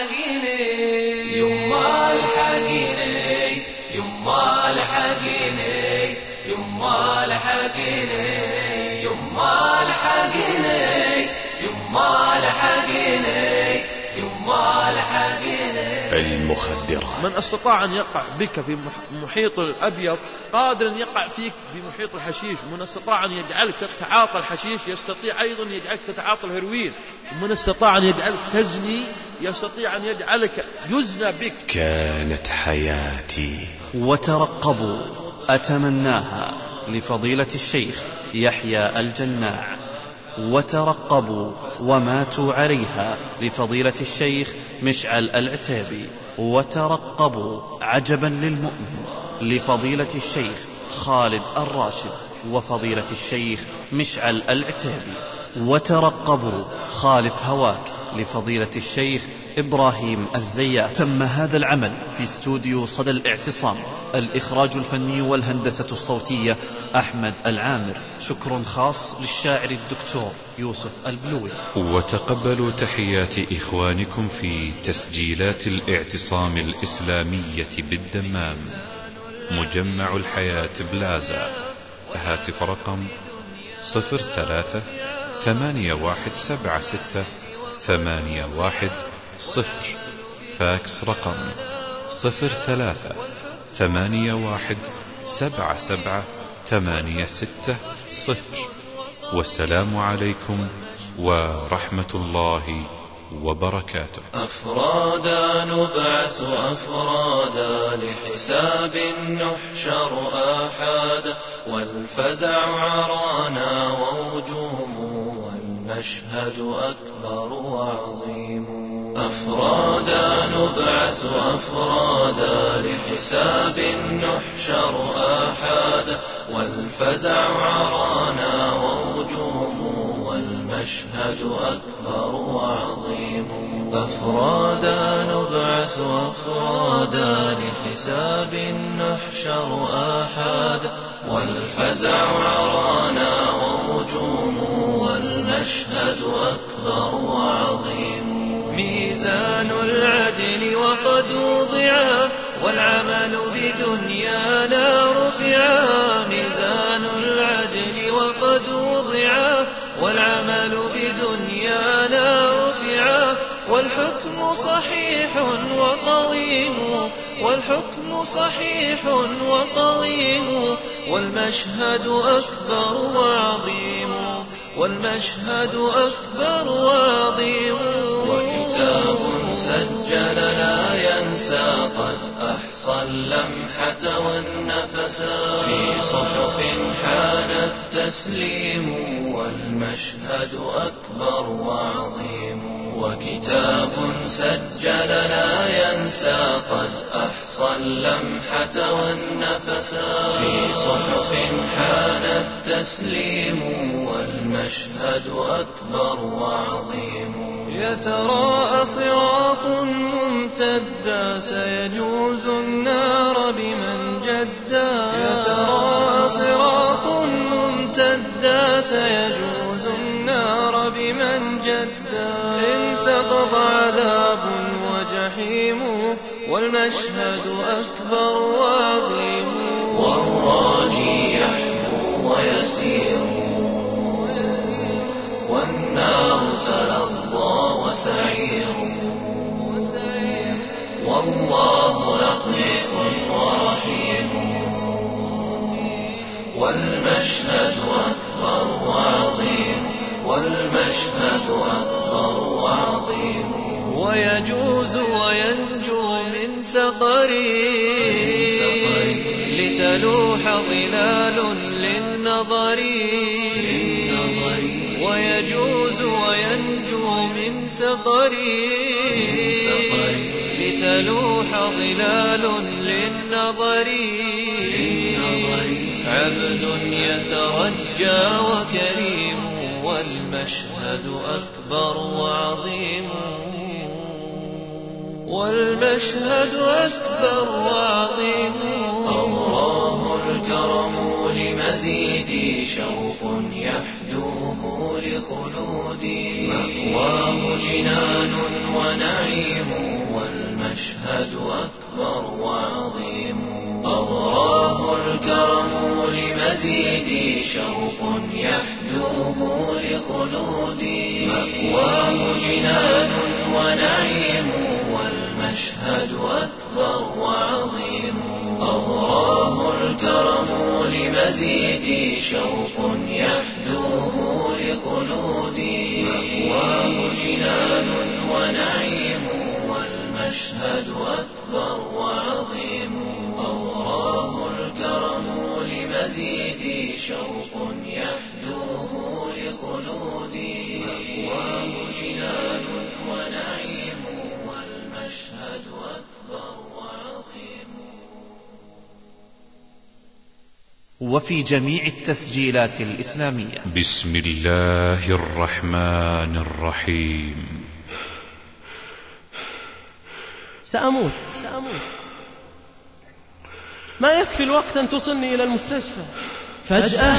Speaker 11: الحقيني. يما الحقيني يما الحقيني يما الحقيني يما الحقيني يما الحقيني يما الحقيني.
Speaker 7: المخدرات.
Speaker 10: من استطاع أن يقع بك في محيط الأبيض قادر أن يقع فيك في محيط الحشيش. ومن استطاع أن يجعلك تتعاطى الحشيش يستطيع أيضا أن يجعلك تتعاطى الهيروين. ومن استطاع أن يجعلك تزني يستطيع أن يجعلك يزنى بك.
Speaker 7: كانت حياتي.
Speaker 9: وترقبوا أتمناها لفضيلة الشيخ يحيى الجناع. وترقبوا وماتوا عليها لفضيلة الشيخ مشعل العتيبي. وترقبوا عجبا للمؤمن لفضيلة الشيخ خالد الراشد وفضيلة الشيخ مشعل العتيبي. وترقبوا خالف هواك لفضيلة الشيخ إبراهيم الزيات. تم هذا العمل في استوديو صدى الاعتصام. الإخراج الفني والهندسة الصوتية أحمد العامر. شكر خاص للشاعر الدكتور يوسف البلوي.
Speaker 6: وتقبلوا تحيات إخوانكم في تسجيلات الاعتصام الإسلامية بالدمام، مجمع الحياة بلازا. هاتف رقم صفر ثلاثة ثمانية واحد سبعة ستة ثمانية واحد صفر. فاكس رقم صفر ثلاثة ثمانية واحد سبعة سبعة ثمانية ستة صفر. والسلام عليكم ورحمة الله وبركاته.
Speaker 5: أفرادا نبعث أفرادا لحساب نحشر آحادا. والفزع عرانا ووجوم والمشهد أكبر وعظيم. أفرادا نبعث أفرادا لحساب نحشر آحادا. والفزع عرانا ووجوم والمشهد والمشهد أكبر وعظيم أفرادا نبعث أفرادا لحساب نحشر آحادا والفزع عرانا وهجوم والمشهد أكبر وعظيم ميزان العدل وقد وضعا والعمل بدنيانا رفعا ميزان العدل وقد وضعا والعمل بدنيانا رفعا والحكم صحيح وقويم والحكم صحيح وقويم والمشهد أكبر وعظيم والمشهد أكبر وعظيم وكتاب سجل لا ينسى قد أحصى اللمحة والنفسا في صحف حان التسليم والمشهد أكبر وعظيم وكتاب سجل لا ينسى قد أحصى اللمحة والنفسا في صحف حان التسليم والمشهد أكبر وعظيم يتراءى صراط ممتدا سيجوز النار بمن جدا يتراءى صراط ممتدا سيجوز النار بمن جدا إن سقط عذاب وجحيم والمشهد أكبر وعظيم والراجي يحبو ويسير والنار تلظى وسعير والله لطيف ورحيم والمشهد أكبر وعظيم والمشهد أكبر وعظيم ويجوز وينجو من سقري لتلوح ظلال للنظر ويجوز وينجو من سقري لتلوح ظلال للنظر عبد يترجى وكريم والمشهد أكبر وعظيم والمشهد أكبر وعظيم الله الكرم لمزيد شوق يحدوه لخلودي مأواه جنان ونعيم والمشهد أكبر وعظيم الله الكرم لمزيد شوق يحدوه لخلودي مأواه جنان ونعيم والمشهد أكبر وعظيم الله الكرم لمزيد شوق يحدوه لخلودي مأواه جنان ونعيم والمشهد أكبر وعظيم الله الكرم لمزيد شوق يحدوه لخلودي مأواه جنان ونعيم والمشهد أكبر وعظيم
Speaker 9: وفي جميع التسجيلات الإسلامية.
Speaker 6: بسم الله الرحمن الرحيم.
Speaker 12: سأموت سأموت ما يكفي الوقت أن توصلني إلى المستشفى. فجأة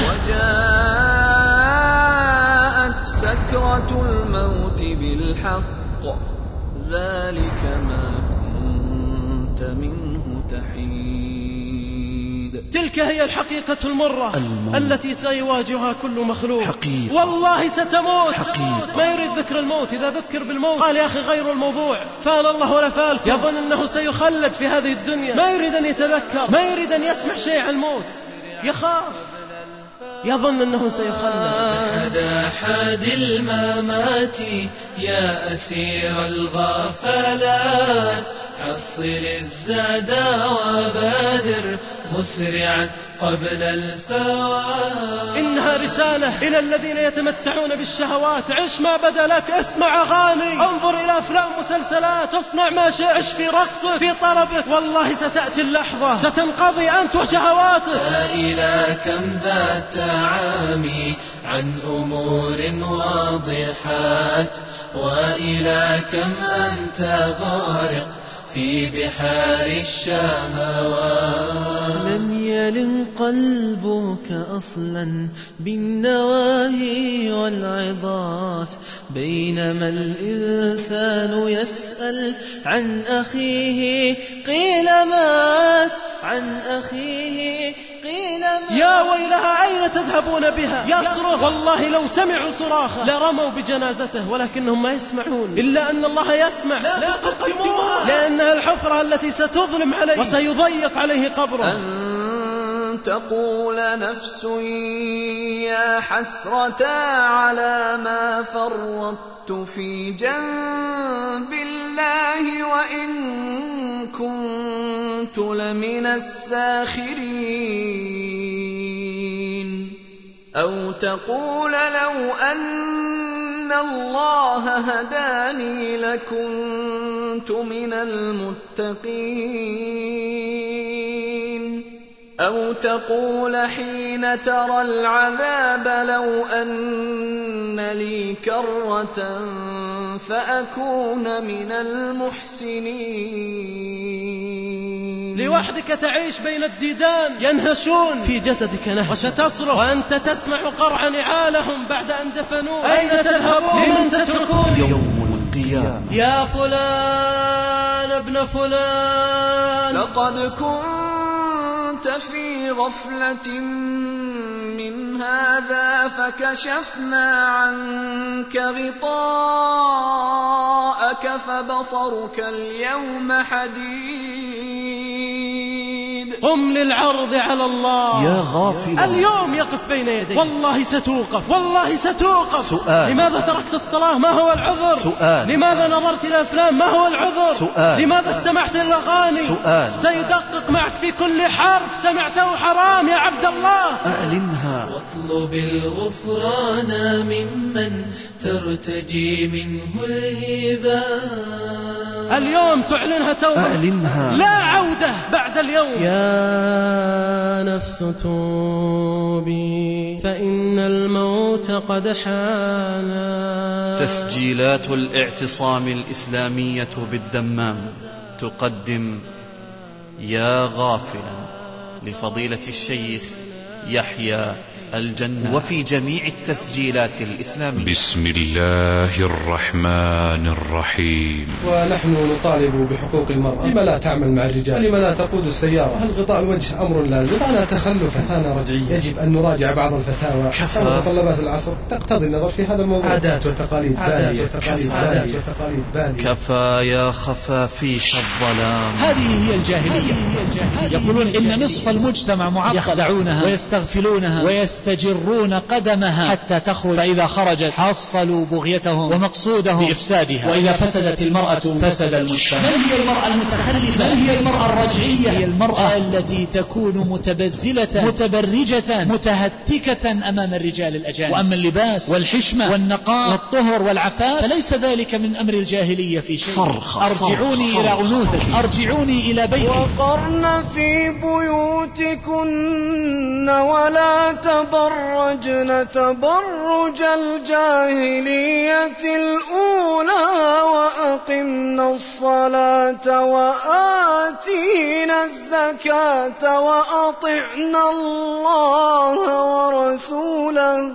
Speaker 3: وجاءت سكرة الموت بالحق ذلك ما كنت منه تحيد.
Speaker 12: تلك هي الحقيقة المرة
Speaker 9: الموت.
Speaker 12: التي سيواجهها كل مخلوق.
Speaker 9: حقيقة.
Speaker 12: والله ستموت.
Speaker 9: حقيقة.
Speaker 12: ما يريد ذكر الموت. إذا ذكر بالموت قال يا أخي غير الموضوع، فال الله ولا فالكم. يظن أنه سيخلد في هذه الدنيا، ما يريد أن يتذكر، ما يريد أن يسمع شيء عن الموت، يخاف، يظن أنه سيخلد.
Speaker 11: هذا حاد الممات يا أسير الغفلات،
Speaker 5: حصل الزاد وبادر مسرعا قبل الفوات.
Speaker 12: إنها رسالة إلى الذين يتمتعون بالشهوات. عش ما بدا لك، اسمع أغاني، انظر إلى أفلام مسلسلات، اصنع ما شئت، عش في رقصك في طربك، والله ستأتي اللحظة ستنقضي أنت وشهواتك.
Speaker 5: إلى كم ذا التعامي عن أمور واضحات، وإلى كم أنت غارق في بحار الشهوات. لم يلن قلبك أصلا بالنواهي والعظات، بينما الإنسان يسأل عن أخيه قيل مات، عن أخيه قيل مات.
Speaker 12: يا ويلها أين تذهبون بها؟ يصرخ، والله لو سمعوا صراخه لرموا بجنازته، ولكنهم ما يسمعون، إلا أن الله يسمع. لا, لا تقدموها، لأنها الحفرة التي ستظلم عليه وسيضيق عليه قبره.
Speaker 3: أن تقول نفس يا حسرة على ما فرطت في جنب الله وإن كنت لمن الساخرين. أو تقول لو أن الله هداني لكنت من المتقين. أو تقول حين ترى العذاب لو أن لي كرة فأكون من المحسنين.
Speaker 12: لوحدك تعيش بين الديدان ينهشون في جسدك نهشا، وستصرخ وأنت تسمع قرع نعالهم بعد أن دفنوه. أين تذهبون؟ لمن تتركون؟
Speaker 9: يوم القيامة.
Speaker 12: يا فلان ابن فلان،
Speaker 3: لقد كنت في غفلة من هذا فكشفنا عنك غطاءك فبصرك اليوم حديد.
Speaker 12: قم للعرض على الله
Speaker 9: يا غافل،
Speaker 12: اليوم يقف بين يديك، والله ستوقف، والله ستوقف.
Speaker 9: سؤال.
Speaker 12: لماذا تركت الصلاة؟ ما هو العذر؟
Speaker 9: سؤال.
Speaker 12: لماذا نظرت إلى الأفلام؟ ما هو العذر؟
Speaker 9: سؤال.
Speaker 12: لماذا استمعت للأغاني؟
Speaker 9: سؤال.
Speaker 12: سيدقق معك في كل حرف سمعته حرام يا عبد الله.
Speaker 9: أعلنها.
Speaker 5: واطلب الغفران ممن ترتجي منه الهبة.
Speaker 12: اليوم تعلنها توبة.
Speaker 9: أعلنها.
Speaker 12: لا عودة بعد اليوم. يا نفس توبي فإن الموت قد حانا.
Speaker 9: تسجيلات الاعتصام الإسلامية بالدمام تقدم يا غافلا لفضيلة الشيخ يحيى الجنة، وفي جميع التسجيلات الإسلامية.
Speaker 6: بسم الله الرحمن الرحيم.
Speaker 13: ونحن نطالب بحقوق المرأة. لما لا تعمل مع الرجال؟ لما لا تقود السيارة؟ هل غطاء الوجه أمر لازم؟ أنا تخلف أنا رجعية. يجب أن نراجع بعض الفتاوى. متطلبات العصر تقتضي النظر في هذا الموضوع. عادات وتقاليد بالية. وتقاليد بالية. وتقاليد بالية.
Speaker 9: كفى يا خفافيش الظلام.
Speaker 14: هذه هي الجاهلية. يقولون إن نصف المجتمع معقد، يخدعونها ويستغفلونها ويستجرون قدمها حتى تخرج، فإذا خرجت حصلوا بغيتهم ومقصودهم بإفسادها، وإذا فسدت المرأة فسد المجتمع. من هي المرأة المتخلفة؟ من هي المرأة الرجعية؟ هي المرأة التي تكون متبذلة متبرجة متهتكة أمام الرجال الأجانب. وأما اللباس والحشمة والنقاء والطهر والعفاف فليس ذلك من أمر الجاهلية في شيء.
Speaker 9: صرخ
Speaker 14: أرجعوني
Speaker 9: صرخ
Speaker 14: إلى أنوثتي، أرجعوني إلى بيتي.
Speaker 3: وقرن في بيوتكن ولا تبرجن تبرج الجاهلية الأولى وأقمنا الصلاة وآتينا الزكاة وأطعنا الله ورسوله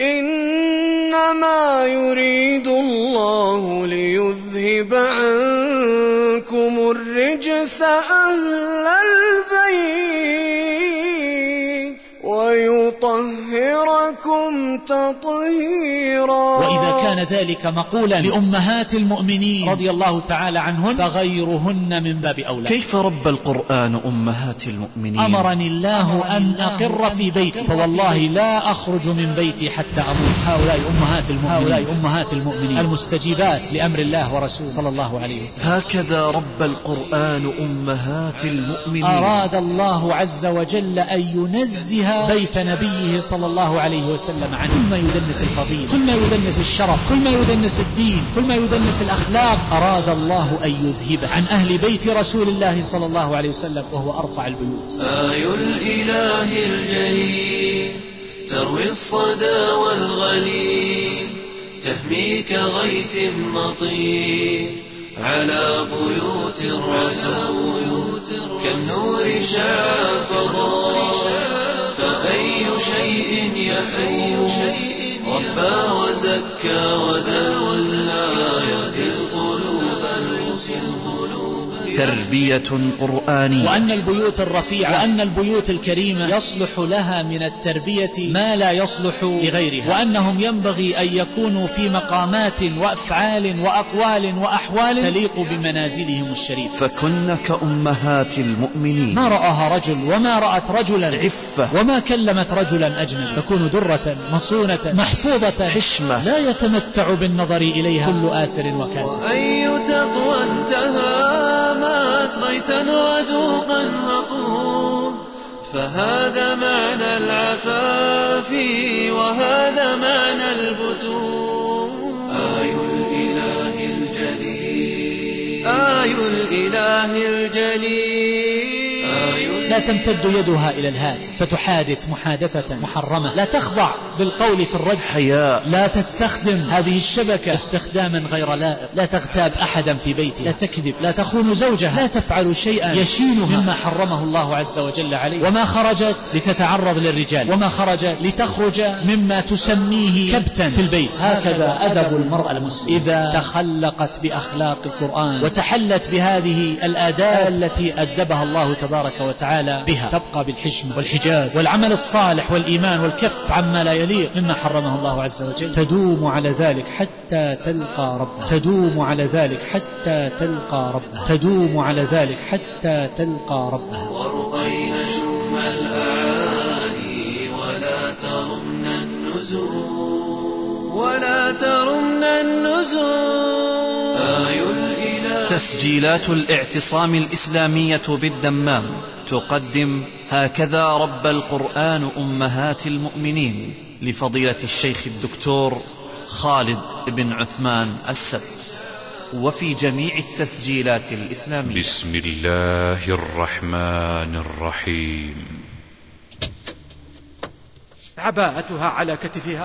Speaker 3: إنما يريد الله ليذهب عنكم الرجس أهل البيت ويطهركم تطهيرا.
Speaker 14: وإذا كان ذلك مقولا لأمهات المؤمنين رضي الله تعالى عنهن فغيرهن من باب أولى.
Speaker 9: كيف رب القرآن أمهات المؤمنين؟
Speaker 14: أمرني الله أن أقر في بيتي فوالله لا أخرج من بيتي حتى أموت. هؤلاء أمهات المؤمنين, هؤلاء أمهات المؤمنين المستجيبات لأمر الله ورسوله صلى الله عليه وسلم.
Speaker 9: هكذا رب القرآن أمهات المؤمنين.
Speaker 14: أراد الله عز وجل أن ينزه بيت نبيه صلى الله عليه وسلم عن كل ما يدنس الفضيل، كل ما يدنس الشرف، كل ما يدنس الدين، كل ما يدنس الأخلاق. أراد الله أن يذهبه عن أهل بيت رسول الله صلى الله عليه وسلم وهو أرفع البيوت.
Speaker 5: آي الإله الجليل تروي الصدى والغليل تهمي كغيث مطير على بيوت الرسول كالنور شع فضاء فأي شيء يحيو ربى وزكى ودلنا يهدي القلوب الوصول
Speaker 9: تربية قرآنية.
Speaker 14: وأن البيوت الرفيعة وأن البيوت الكريمة يصلح لها من التربية ما لا يصلح لغيرها، وأنهم ينبغي أن يكونوا في مقامات وأفعال وأقوال وأحوال تليق بمنازلهم الشريفة.
Speaker 9: فكن كأمهات المؤمنين.
Speaker 14: ما رآها رجل وما رأت رجلا عفة وما كلمت رجلا أجنبي. تكون درة مصونة محفوظة حشمة لا يتمتع بالنظر إليها كل آسر وكاسر.
Speaker 5: أي تقوى انتهى مات غيثا ودوقا هطول فهذا معنى العفاف وهذا معنى البتول. آي الإله الجليل آي الإله الجليل
Speaker 14: لا تمتد يدها إلى الهاتف فتحادث محادثة محرمة، لا تخضع بالقول في الرد
Speaker 9: حياء،
Speaker 14: لا تستخدم هذه الشبكة استخداما غير لائق، لا تغتاب أحدا في بيتها، لا تكذب، لا تخون زوجها، لا تفعل شيئا يشينها مما حرمه الله عز وجل عليه. وما خرجت لتتعرض للرجال، وما خرجت لتخرج مما تسميه كبتا في البيت. هكذا أدب المرأة المسلمة إذا تخلقت بأخلاق القرآن وتحلت بهذه الآداب التي أدبها الله تبارك وتعالى بها، تبقى بالحشمة والحجاب والعمل الصالح والإيمان والكف عما لا يليق مما حرمه الله عز وجل. تدوم على ذلك حتى تلقى ربها، تدوم على ذلك حتى تلقى ربها، تدوم على ذلك حتى تلقى ربها.
Speaker 5: ورقين شم الأعالي ولا ترمن النزول ولا ترمن النزول. آي الإله.
Speaker 9: تسجيلات الاعتصام الإسلامية بالدمام تقدم هكذا رب القرآن أمهات المؤمنين لفضيلة الشيخ الدكتور خالد بن عثمان السبت، وفي جميع التسجيلات الإسلامية.
Speaker 6: بسم الله الرحمن الرحيم.
Speaker 15: عباءتها على كتفها،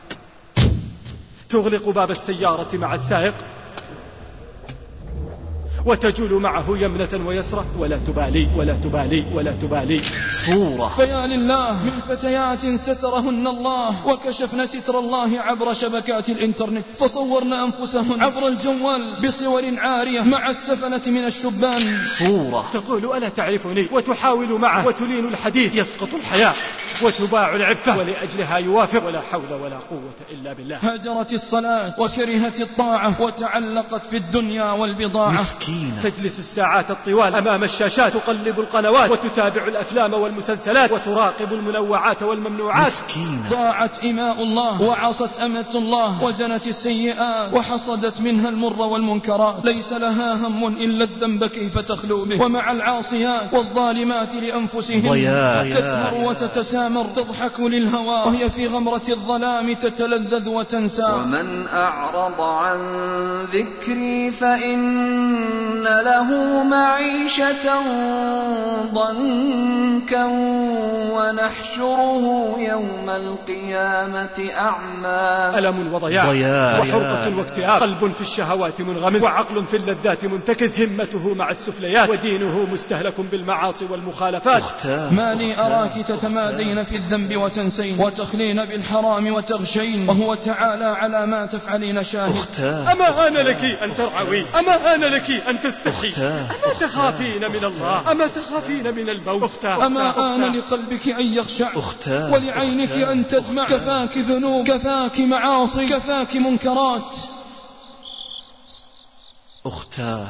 Speaker 15: تغلق باب السيارة مع السائق وتجول معه يمنة ويسرة ولا تبالي ولا تبالي ولا تبالي.
Speaker 9: صورة.
Speaker 2: فيا لله من فتيات سترهن الله وكشفن ستر الله عبر شبكات الإنترنت، فصورن أنفسهن عبر الجوال بصور عارية مع السفنة من الشبان.
Speaker 9: صورة.
Speaker 15: تقول ألا تعرفني وتحاول معه وتلين الحديث، يسقط الحياء وتباع العفة ولأجلها يوافق، ولا حول ولا قوة إلا بالله.
Speaker 2: هجرت الصلاة وكرهت الطاعة وتعلقت في الدنيا والبضاعة.
Speaker 9: مسكينة.
Speaker 15: تجلس الساعات الطوال أمام الشاشات، تقلب القنوات وتتابع الأفلام والمسلسلات وتراقب المنوعات والممنوعات.
Speaker 9: مسكينة.
Speaker 2: ضاعت إماء الله وعصت أمة الله وجنت السيئات وحصدت منها المر والمنكرات، ليس لها هم إلا الذنب كيف تخلو به. ومع العاصيات والظالمات لأنفسهم
Speaker 9: ضياء.
Speaker 2: تسمر وتتسامر، تضحك للهوى وهي في غمرة الظلام تتلذذ وتنسى.
Speaker 16: ومن أعرض عن ذكري فإن له معيشة ضنكا ونحشره يوم القيامة أعمى.
Speaker 15: ألم وضياع وحرقة واكتئاب، قلب في الشهوات منغمس وعقل في اللذات منتكس، همته مع السفليات ودينه مستهلك بالمعاصي والمخالفات.
Speaker 2: ما لي أراك تتمادين تقعين في الذنب وتنسين وتخلين بالحرام وتغشين وهو تعالى على ما تفعلين شاهد.
Speaker 10: أختاه
Speaker 15: أما آن لك أن ترعوي، أما آن لك أن تستحي، أما تخافين من الله، أما تخافين من الموت. أختاه
Speaker 2: أما آن لقلبك أن يخشع
Speaker 10: أختاه
Speaker 2: ولعينك أن تدمع. كفاك ذنوب، كفاك معاصي، كفاك منكرات.
Speaker 9: أختاه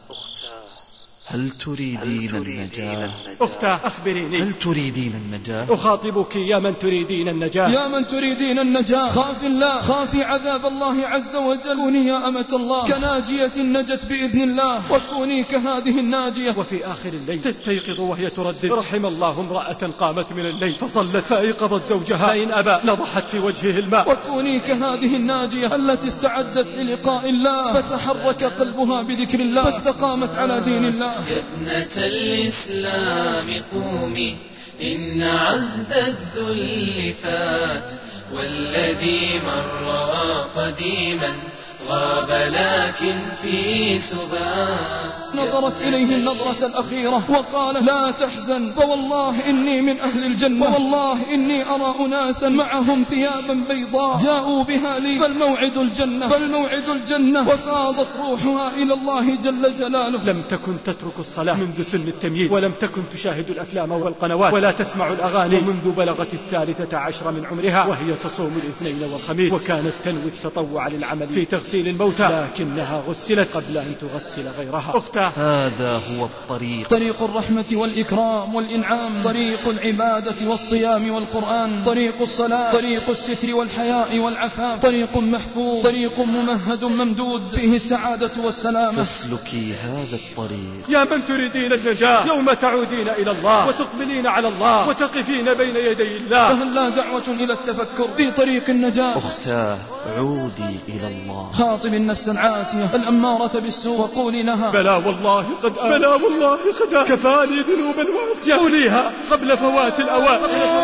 Speaker 9: هل تريدين النجاة؟
Speaker 15: أختاه أخبريني،
Speaker 9: هل تريدين النجاة؟
Speaker 15: أخاطبك يا من تريدين النجاة،
Speaker 2: يا من تريدين النجاة. خاف الله، خافي عذاب الله عز وجل. كوني يا أمة الله كناجية نجت بإذن الله، وكوني كهذه الناجية.
Speaker 15: وفي آخر الليل تستيقظ وهي تردد: رحم الله امرأة قامت من الليل فصلت فأيقظت زوجها فإن أبى نضحت في وجهه الماء.
Speaker 2: وكوني كهذه الناجية التي استعدت للقاء الله فتحرك قلبها بذكر الله فاستقامت على دين الله.
Speaker 5: يا ابنة الإسلام قومي، إن عهد الذل فات، والذي مر قديما غاب لكن في سبات.
Speaker 2: نظرت إليه النظرة الأخيرة وقال: لا تحزن، فوالله إني من أهل الجنة، والله إني أرى أناسا معهم ثيابا بيضاء جاءوا بها لي، فالموعد الجنة، فالموعد الجنة. وفاضت روحها إلى الله جل جلاله.
Speaker 15: لم تكن تترك الصلاة منذ سن التمييز، ولم تكن تشاهد الأفلام والقنوات، ولا تسمع الأغاني منذ بلغت الثالثة عشر من عمرها، وهي تصوم الاثنين والخميس، وكانت تنوي التطوع للعمل في تغسيل الموتى، لكنها غسلت قبل أن تغسل غيرها. أختاه
Speaker 9: هذا هو الطريق،
Speaker 2: طريق الرحمة والإكرام والإنعام، طريق العبادة والصيام والقرآن، طريق الصلاة، طريق الستر والحياء والعفاف، طريق محفوظ، طريق ممهد ممدود فيه السعادة والسلامة.
Speaker 9: فاسلكي هذا الطريق
Speaker 15: يا من تريدين النجاة، يوم تعودين إلى الله وتقبلين على الله وتقفين بين يدي الله،
Speaker 2: فهل لا دعوة إلى التفكر في طريق النجاة؟
Speaker 9: أختاه عودي إلى الله،
Speaker 2: خاطب النفس العاتية الأمارة بالسوء وقولي لها:
Speaker 15: بلى والله قد آن، بلى والله قد آن، كفاني ذنوبا وعصيا. قوليها قبل فوات الأوان.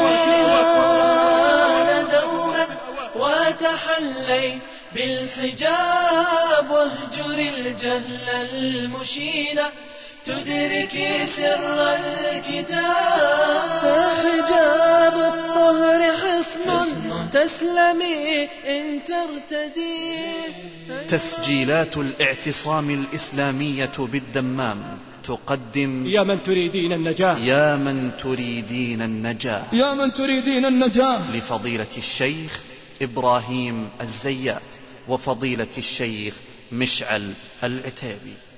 Speaker 5: دوما وتحلي بالحجاب واهجر الجهل المشينة، تدركي سر الكتاب.
Speaker 16: حجاب الطهر حصن تسلمي إن ترتدي.
Speaker 9: تسجيلات الاعتصام الإسلامية بالدمام تقدم:
Speaker 15: يا من تريدين النجاة،
Speaker 9: يا من تريدين النجاة،
Speaker 2: يا من تريدين النجاة،
Speaker 9: لفضيلة الشيخ إبراهيم الزيات وفضيلة الشيخ مشعل العتيبي.